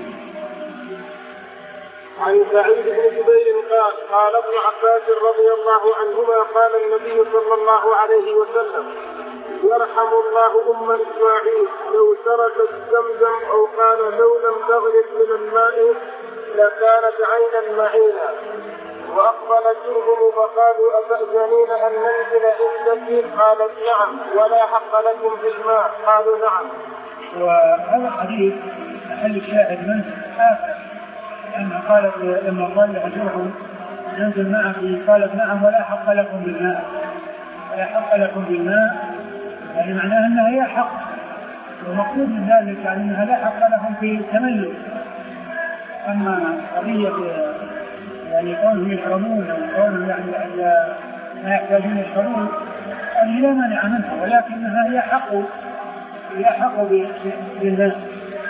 عن سعيد بن جبير قال قال ابن عباس رضي الله عنهما قال النبي صلى الله عليه وسلم يرحم الله أم إسماعيل لو تركت زمزم أو قال لو لم تغرق من الماء لكانت عينا معينا. وأقبل جرهم فقالوا أتأذنين أن ننزل عندك؟ قالت نعم ولا حق لكم في الماء. قالوا نعم. وهذا الحديث محل الشاهد منه آخر، لأنها قالت لما قال لها جرهم ننزل معك قالت نعم ولا حق لكم بالماء. ولا حق لكم بالماء يعني معناه أنها هي حق والمقصود من ذلك يعني أنها لا حق لهم في التملك. أما قضية يعني كونهم يشربون أو كونهم يعني ما يحتاجون يشربون هذه لا مانع منها، ولكنها هي حق هي حق بالماء.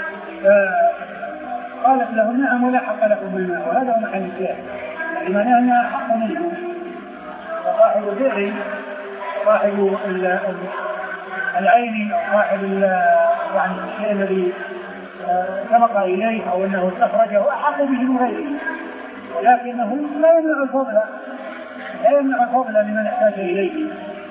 فقالت لهم نعم ولا حق لكم بالماء، وهذا هو محل الشاهد، يعني معناها أنها حق منهم. وصاحب البئر صاحب العين أو صاحب يعني الشيء الذي سبق إليه أو أنه استخرجه أحق به من غيره، ولكنه لا يمنع الفضل لا يمنع الفضل لمن احتاج إليه.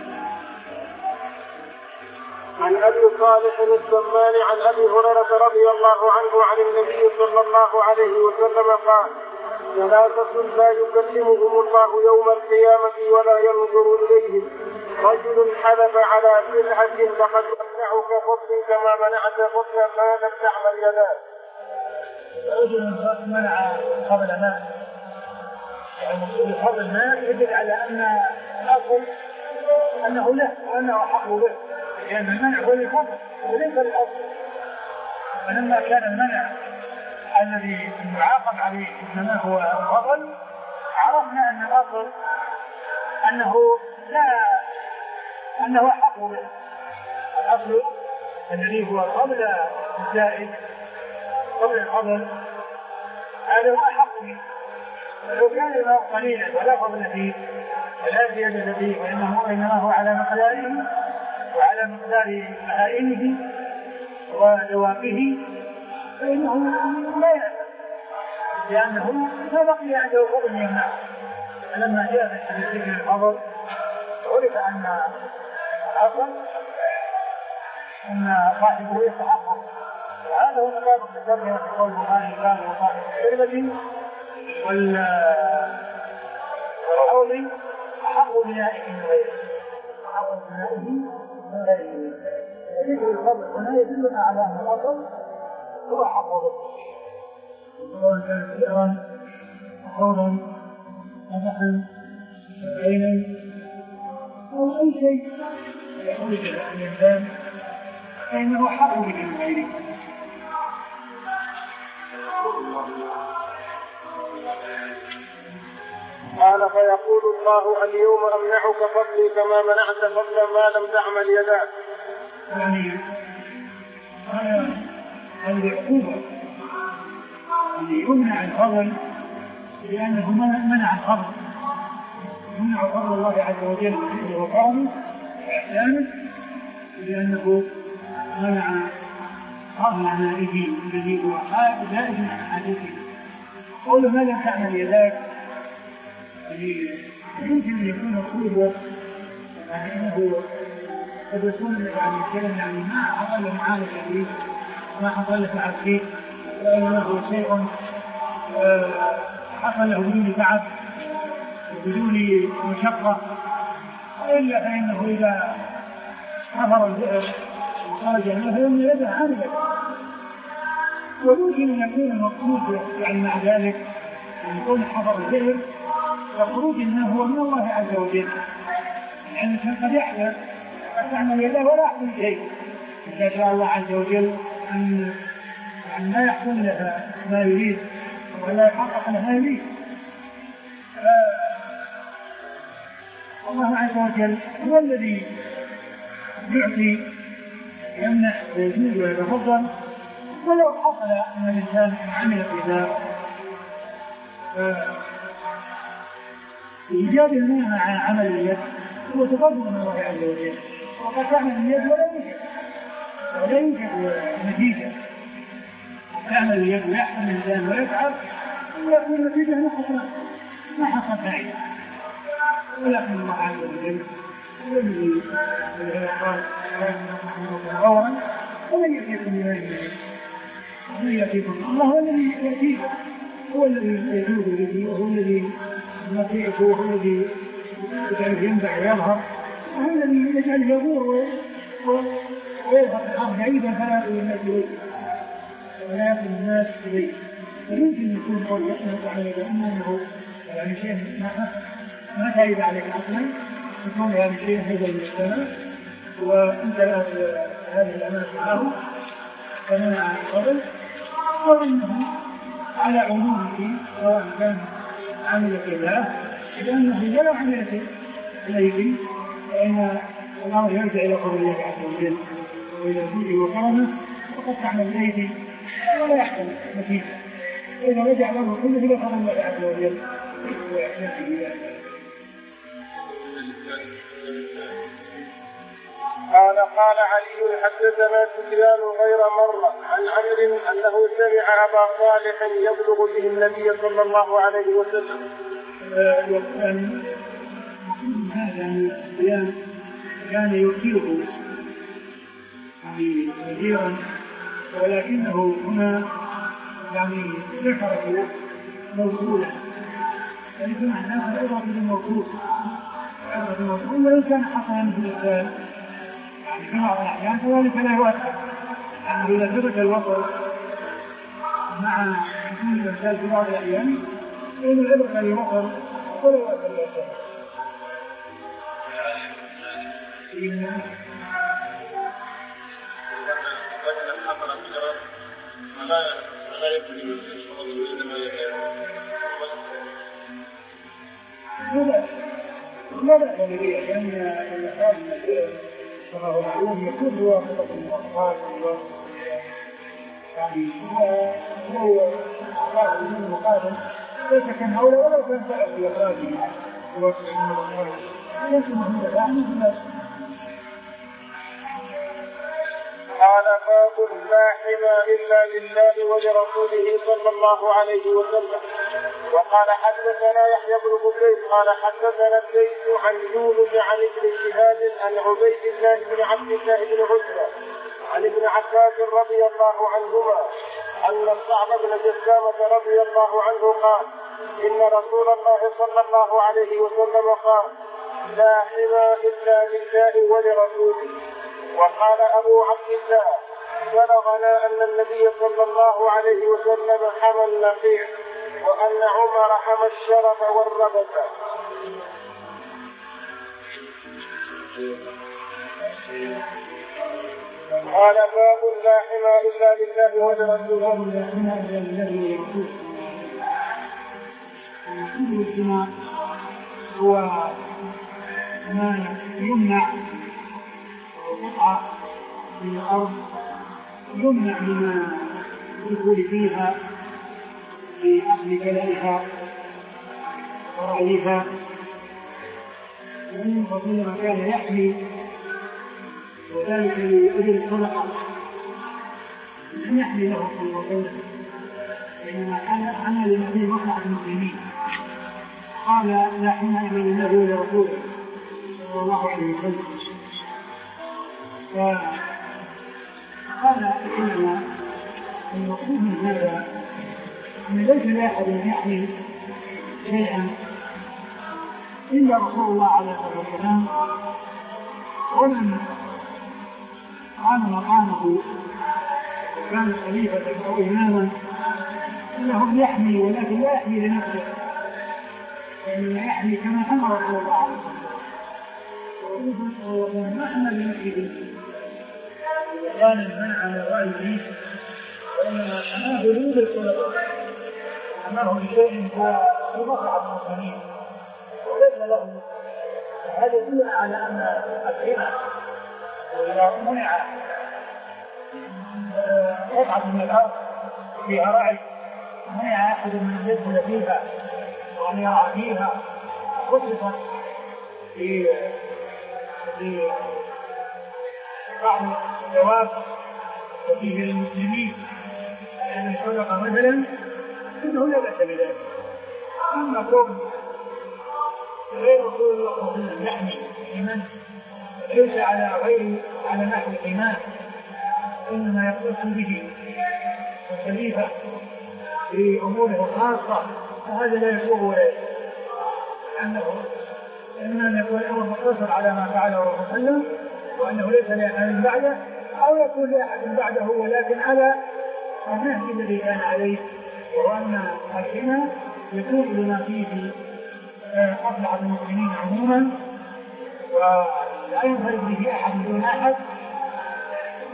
عن أبي صالح السمان عن أبي هريرة رضي الله عنه عن النبي صلى الله عليه وسلم قال: ثلاثة لا يكلمهم الله يوم القيامة ولا ينظر إليهم: رجل حلف على سلعة لقد منعك فضلي كما منعت فضلا ما لم تعمل يداك. رجل منع قبل ماء، يعني قبل ماء يدل على أن الأصل أنه له وأنه حق به، لأن يعني المنع هو للفضل وليس للأصل. فلما كان المنع الذي يعاقب عليه إنما هو الفضل، عرفنا أن الأصل أنه لا أنه حق به. الأصل الذي هو قبل الزائد قبل الفضل هذا هو حق به، ولو كان الماء قليلا ولا فضل فيه ولا زيادة فيه وإنه إنما هو على مقداره وعلى مقدار مهائمه ودواقه فإنه لا يأثم، لأنه ما بقي عنده فضل يمنعه. فلما جاء في ذكر الفضل عرف أن الأصل أن صاحبه يستحقه، وهذا هو مطابق الترجمة في قول البخاري: كان وصاحب الشربة والحوض أحق بنائه من غيره. أحق بنائه من غيره. ذكر الفضل هنا يدلنا على أن الأصل هو حق به، سواء كان بئرا حوضا نفحا عينا أو أي شيء يخرج الإنسان فإنه حق به من غيره. قال: فيقول الله: اليوم أمنعك فضلي كما منعت فضلا ما لم تعمل يداك. يعني هذه عقوبة أن يمنع الفضل لأنه منع الفضل، منع فضل الله عز وجل وكرمه وإحسانه، لأنه منع فضل مائه الذي هو زائد عن حاجته. قوله ما لم تعمل يداك يمكن أن يكون مقصوده يعني أنه قد يكون يعني كلام يعني ما حصل معالجة فيه، ما حصل فعل فيه، وإنه شيء حصل له بدون تعب وبدون مشقة، وإلا فإنه إذا حفر البئر وخرج منه فإن يده عاملة. ويمكن أن يكون المقصود يعني مع ذلك أن يكون حفر البئر وخروج الماء هو من الله عز وجل، لأن يعني قد يحدث قد تعمل يده ولا يحصل شيء إذا شاء الله عز وجل أن يعني ما يحصل لها ما يريد ولا يحقق لها ما يريد. الله عز وجل هو الذي يعطي يمنح ويزيد ويتفضل. ولو حصل أن الإنسان عمل بذلك إيجاد الماء مع عمل اليد هو تفضل من الله عز وجل، وقد تعمل اليد ولا يوجد ولا يوجد نتيجة. تعمل اليد ويحصل الإنسان ويتعب ويكون النتيجة نقص ما حصل فائدة، ولكن الله عز وجل هو الذي قال: غورا ومن يأتيكم بماء مهين. ومن يأتيكم الله هو الذي يأتيكم، هو الذي يجود به، وهو الذي يطيعه، وهو الذي يجعل ينبع ويظهر، وهو الذي يجعل يبور ويظهر الحرب بعيدا فلا يأتي الناس إليه ولا يأتي الناس إليه. فيمكن يكون قول الله تعالى بأنه يعني شيء ما تجد عليك أصلا يكون هذا الشيء هذا من السماء وأنت هذه الأمانة معه كما قبل، وأنه على عمومه سواء كان عمل الله لأنه ولا عمل إليه، فإن الأمر يرجع إلى قول الله عز وجل وإلى جوده وكرمه، وقد تعمل إليه ولا يحصل نتيجة، إذا رجع الأمر كله إلى قول الله عز وجل وإحسانه إليه. قال قال علي حدثنا سفيان غير مرة عن عمرو أنه سمع أبا صالح يبلغ به النبي صلى الله عليه وسلم. وكان هذا سفيان كان يكثره يعني كثيرا، ولكنه هنا يعني ذكره موصولا، يعني بمعنى العبرة بالموصول، العبرة بالموصول وإن كان حسنا في الإسلام يعني في بعض الأحيان كذلك لا يؤثر، يعني إذا ثبت الوصل مع حصول الإرسال في بعض الأحيان فإن العبرة بالوصل ولا يؤثر الإرسال. لا لا يعني لأن الإخراج المسير كما هو معلوم يكون بواسطة المؤخرات يعني هو أخراج من المقابل ليس كان هؤلاء ولا كان فعل في إخراجه بواسطة المؤخرات ليس مهمة فعلا. قال باب لا حمى إلا لله ولرسوله صلى الله عليه وسلم. وقال حدثنا يحيى بن بكير قال حدثنا الليث عن يونس عن ابن شهاب عن عبيد الله بن عبد الله بن عتبة عن ابن عباس رضي الله عنهما أن الصعب بن جسامة رضي الله عنه قال إن رسول الله صلى الله عليه وسلم قال لا حمى إلا لله ولرسوله. وقال أبو عبد الله بلغنا أن النبي صلى الله عليه وسلم حمى النخيل وأن عمر حمى الشرف والربث. قال باب لا حمى إلا لله ولرسوله. الحمى هو ما يمنع قطعة من الأرض يمنع من الدخول فيها بأخذ كلائها ورعيها، ومن رسول ما كان يحمي وذلك لأجل الصدقة لم يحمي له صلى الله عليه وسلم، إنما حمى لنبي مصلحة المسلمين. قال لا حمى إلا لله ولرسوله صلى الله عليه وسلم. فقال العلماء المقصود من هذا أن ليس لأحد يحمي شيئا إلا رسول الله عليه الصلاة والسلام، ومن قام مقامه وكان خليفة أو إماما إنه يحمي، ولكن لا يحمي لنفسه، وإنما يحمي كما حمى رسول الله عليه الصلاة والسلام ما حمى لنفسه كان المنع عن رأيه، وإنما حماه بلوغ الخلق حماه بشيء هو بمصلحة المسلمين وليس له. هذا يدل على أن الحمى وإذا منع قطعة من الأرض فيها رعي منع أحد من يدخل فيها وأن يرعى فيها خصصت في في بعض الجواب وفيه للمسلمين أن الصدقة مثلا إنه لا بأس بذلك. أما كون غير رسول الله صلى الله عليه وسلم يحمي لمن ليس على غير على نحو الإيمان، إنما يختص به الخليفة في أموره الخاصة، فهذا لا يسوغ ولا يسوغ، لأنه إما أن يكون الأمر مقتصر على ما فعله الرسول صلى الله عليه وسلم وأنه ليس لأحد بعده، أو يكون لأحد بعده ولكن على النهج الذي كان عليه، وهو أن الحمى يكون لما فيه مصلحة المسلمين عموما ولا ينفرد به أحد دون أحد،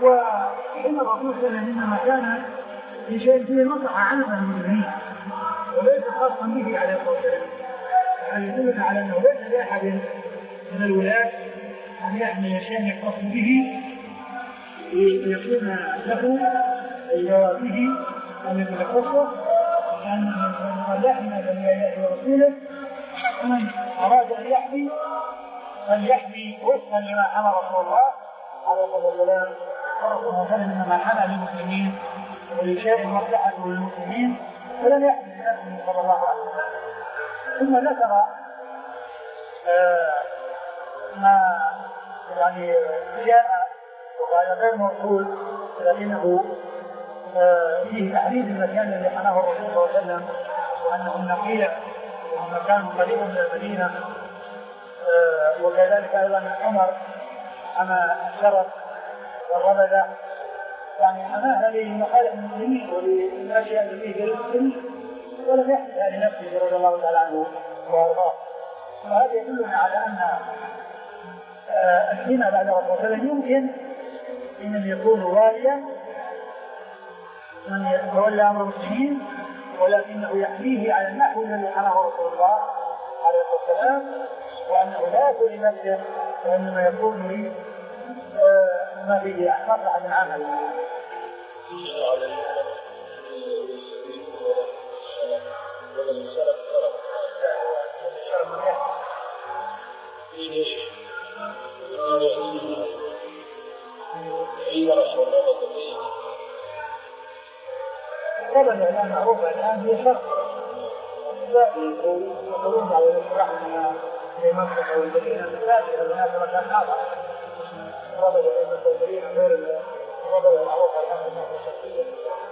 وإن الرسول صلى الله عليه وسلم إنما كان في شيء فيه مصلحة عامة للمسلمين وليس خاصا به عليه الصلاة والسلام، يعني يدلنا على أنه ليس لأحد من الولاة أن يحمل شيئا يختص به ليكون له به أن يكون خصوة، لأن من يحمل بين يديه ورسوله ومن أراد أن يحمي أن يحمي وفقا لما حمى رسول الله عليه الصلاة والسلام. ورسول الله صلى الله عليه وسلم إنما حمى للمسلمين ولشيء مصلحته للمسلمين ولم يحمل لنفسه صلى الله عليه وسلم. ثم ذكر آه ما يعني جاء وقال غير موصول لكنه آه فيه تحديد المكان الذي حماه الرسول صلى الله عليه وسلم وأنه النقيع وهو مكان قريب من المدينة. آه وكذلك أيضا عمر حمى الشرف والربذة، يعني حماها لمصالح المسلمين وللأشياء التي فيه للمسلمين ولم يحملها لنفسه رضي الله تعالى عنه وارضاه. وهذا يدلنا على أن الدين بعد رسول الله صلى الله عليه وسلم يمكن أن يكون واليا من يتولى أمر المسلمين ولكنه يحميه على النحو الذي حماه رسول الله عليه الصلاة والسلام، وأنه لا يكون لنفسه وإنما يكون لي ما فيه مصلحة من عمل. طبعا الآن معروف الآن هي شخص يقولون على الرحمة في مكة والمدينة الثانية الناس مكان آخر ربط بين المسافرين غير الربط المعروف على الناس الشخصية.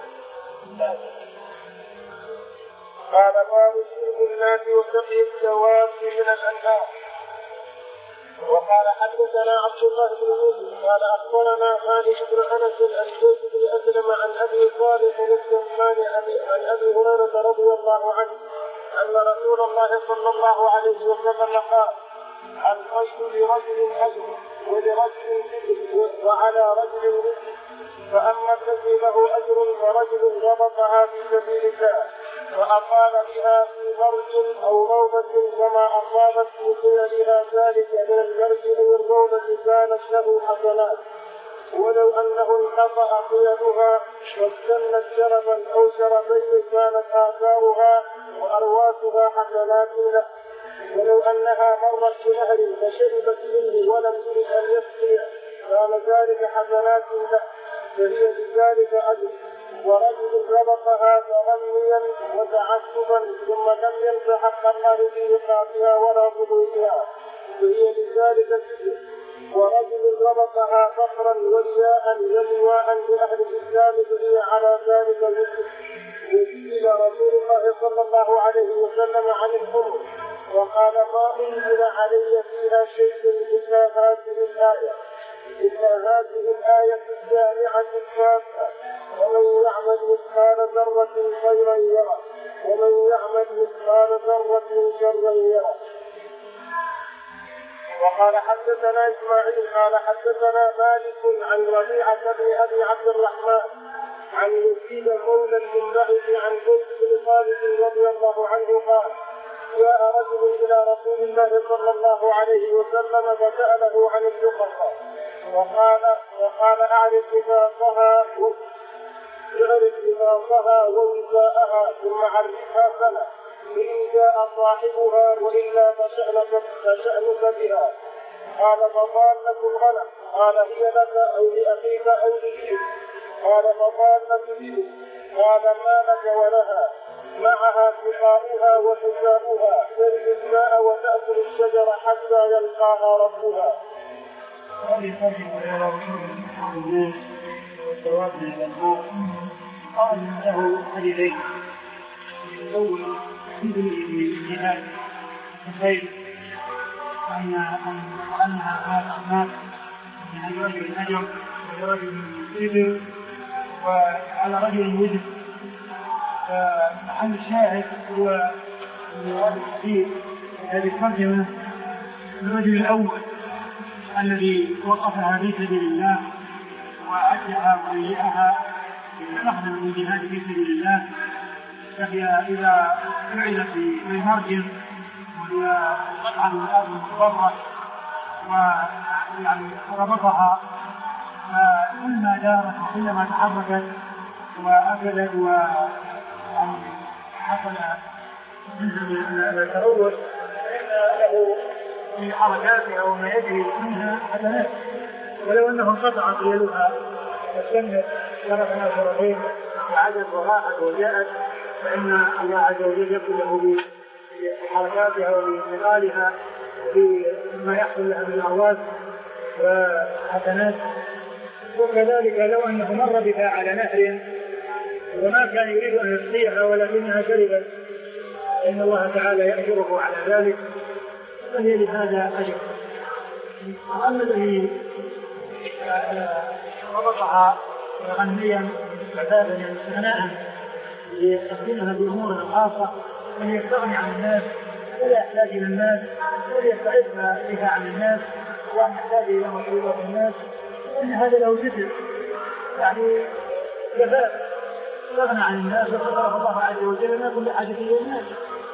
قال باب شرب الناس وسقي الدواب من الأنهار. وقال حدثنا عبد الله بن يوسف قال اخبرنا مالك بن انس عن زيد بن اسلم عن ابي صالح السمان عن ابي هريره رضي الله عنه ان رسول الله صلى الله عليه وسلم قال: الرجل لرجل اجر ولرجل مثل وعلى رجل مثل، فاما الذي له اجر فرجل ربطها في سبيل الله وأقال بها في مرج أو روضة كما أصابت في قيلها ذلك من المرج أو الروضة كانت له حسنات، ولو أنه انقطع قيلها واستنت شرفا أو شرفين كانت آثارها وأرواتها حسنات له، ولو أنها مرت بنهر فشربت منه ولم ترد أن يسقي كان ذلك حسنات له، فهي بذلك أجر. ورجل ربطها تغنيا وتعسفا ثم لم ينس حق الله في إيقافها ولا بطوطها فهي بذلك الذكر. ورجل ربطها فخرا ورياء ولواء لأهل الإسلام فهي على ذلك الذكر. وسئل رسول الله صلى الله عليه وسلم عن الخمر وقال: ما أنزل علي فيها شيء إلا هذه الآية إلا هذه الآية الجامعة الفاتحة: ومن يعمل مثقال ذرة خيرا يره ومن يعمل مثقال ذرة شرا يره. وقال حدثنا إسماعيل قال حدثنا مالك عن ربيعة بن أبي عبد الرحمن عن يزيد مولى المنبعث عن زيد بن خالد رضي الله عنه قال: جاء رجل إلى رسول الله صلى الله عليه وسلم فسأله عن الدقة وقال وقال أعرف إذاقها اعرف إذاقها ووزاءها ثم عرفها سنة، فإن جاء صاحبها وإلا فشأنك, فشأنك بها. قال: فضالة الغنم. قال: هي لك أو لأخيك أو لك. قال: فضالة لي. قال: ما لك ولها؟ معها سقاؤها وحجاؤها ترد الماء وتأكل الشجر حتى يلقاها ربها. هذه ترجم إلى رسول الله والجواب إلى الماء. قال له حديثين: الأول بالجهاد الخير أنها مات يعني رجل أجر ورجل يصيبه وعلى رجل وجد. فمحل الشاهد هو هذا الحديث هذه الترجمة الرجل الأول الذي وقفها في سبيل الله وأعدها وهيئها للنخل من جهاد في سبيل الله، فهي إذا فعلت بالمرجم وهي قطعة من الأرض المخضرة ويعني ربطها، فكلما دارت وكلما تحركت وأكلت وحصل منها التروج فإن له في حركاتها وما يجري منها حسنات، ولو أنه انقطعت يدها وسمت شرفنا شرفين وعدت وراحت وجاءت، فإن الله عز وجل يكتب له بحركاتها وبانتقالها وبما يحصل لها من أعواز وحسنات. وكذلك لو أنه مر بها على نهر وما كان يريد أن يسقيها ولكنها شربت فإن الله تعالى يأجره على ذلك، فهي لهذا أجر. وأما الذي ربطها غنيا عبادا استغناء ليستخدمها بأمور خاصة وليستغني عن الناس ولا يحتاج إلى الناس وليستعدها بها عن الناس وأن يحتاج إلى مطلوبات الناس، فإن هذا له جزء يعني كفاء استغنى عن الناس وصدره الله عز وجل ما كل حاجة إلى الناس.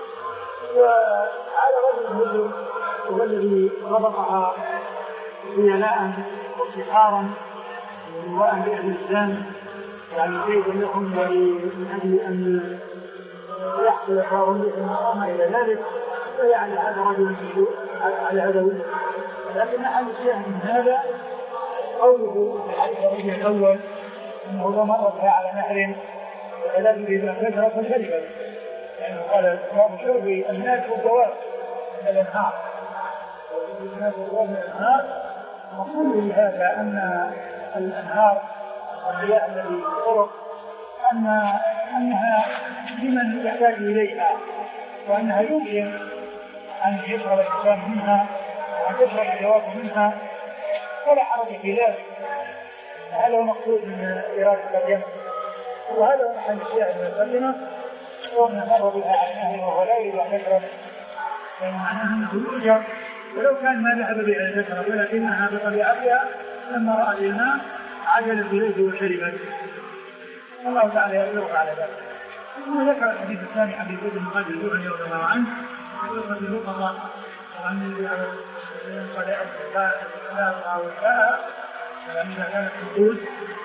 وعلى رجل هو الذي ربطها خيلاء وافتخارا وأن بأهل الإسلام يعني يريد لهم من أجل أن يحصل خير لهم وما إلى ذلك، فيعني هذا رجل على هذا وجه. لكن أحد الشيء من هذا قوله في الحديث الرجل الأول أنه إذا مر بها على نهر فلازم إذا كثرت فشربت، يعني قال باب شرب الناس والدواب من الأنهار والناس والدواب من الأنهار. وقول لهذا أن الأنهار والمياه التي في الطرق أن أنها لمن يحتاج إليها وأنها يمكن أن يشرب الإنسان منها وأن تشرب الدواب منها ولا حرج في ذلك. هذا هو مقصود من إرادة الترجمة، وهذا هو محل الشاهد من الترجمة. ومن مر بها عن أهل وهو لا يريد أن يشرب فإن معناها أنه يؤجر ولو كان ما ذهب بها أن تشرب، ولكنها بطبيعتها لما رأت الماء عجلت إليه وشربت، الله تعالى يأجرك على ذلك. ثم ذكر الحديث الثاني حديث ابن قيس الجهني رضي الله عنه يقول اللقطة وأن قد أسلم أو شاء فإذا كانت الحدود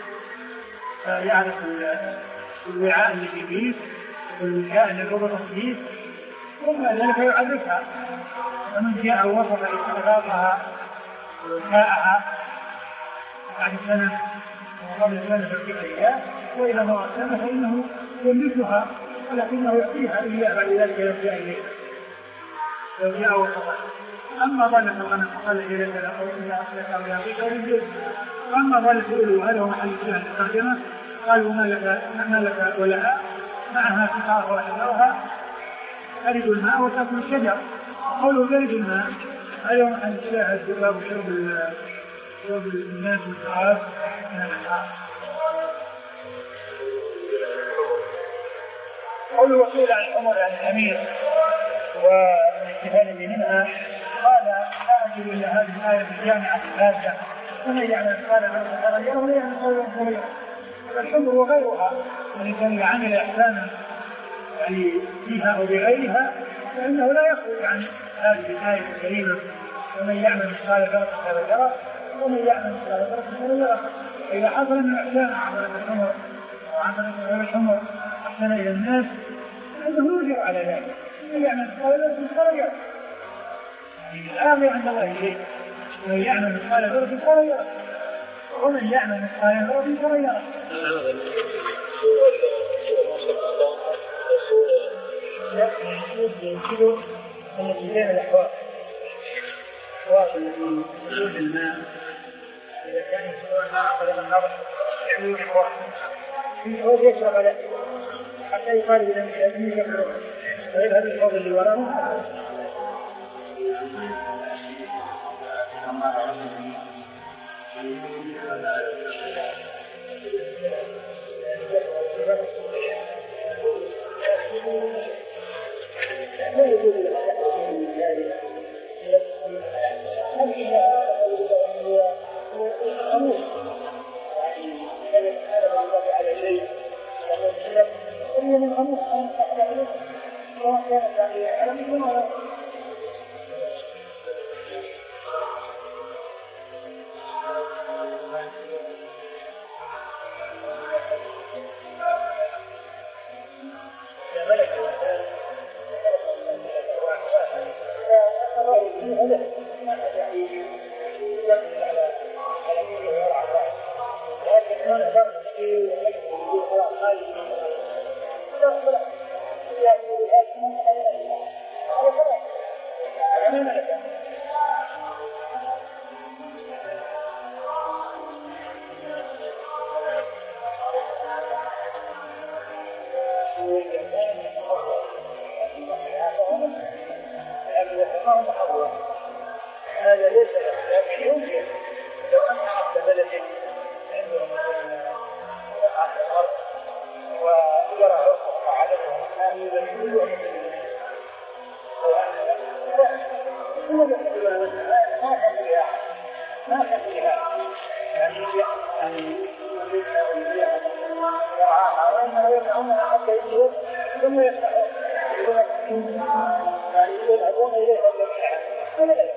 يعرف الوعاء الذي فيه والوعاء الذي ربط فيه ثم ذلك يعرفها، ومن جاء ووصف استغراقها ووعاءها بعد سنة وقبل سنة فالكفرية وإذا ما أسلم فإنه يملكها ولكنه يعطيها إياه بعد ذلك يرجع إليه لو جاء وصفه. أما ظل فقد قال إلى ذلك أو إلى أخلك أو إلى أخيك ورجل. وأما ظل سؤاله هل هو محل الشاهد الترجمة قالوا ما لك ما لك ولها معها سقاها وحذرها ترد الماء وتأكل الشجر. قولوا ترد الماء هل هو محل الشاهد باب شرب شرب الناس والسعاد من الأسعار. قولوا وقيل عن عمر عن الأمير والاستفادة منها قال لا أجد إلا هذه الآية في الجامعة الثالثة ومن يعمل قال له ترجع ومن يعمل قال له ترجع. الحمر وغيرها من كان عمل إحسانا يعني فيها أو بغيرها فإنه لا يخرج عن هذه الآية الكريمة ومن يعمل مثقال ذرة خيرا يره ومن يعمل مثقال ذرة شرا يره. إذا حصل من إحسان عمل الحمر وعمل غير الحمر أحسن إلى الناس فإنه يجر على ذلك. ومن يعمل مثقال ذرة خيرا يره يعني الآخر عند الله إليه ومن يعمل مثقال ذرة خيرا يره ومن يعمل مثقال ذرة شرا يره. يمكن التي بين الأحواض الأحواض التي تجوز الماء إذا كان يسوى الماء قبل النظر يعمل الأحواض هو يشرب على حتى يقال إذا مشاهدين يشرب ويذهب الحوض اللي وراه. لا يجوز للأحد من ذلك هذه هو القانون يعني هذا ليس لكن يمكن لو أن عقد بلد على الأرض ويرى عرفه على الإسلام يبشره ما خفيها ما خفيها يعني يعني يرعاها وإنما يرعونها حتى يجيب ثم يفتحون يعني يذهبون إليها جميعا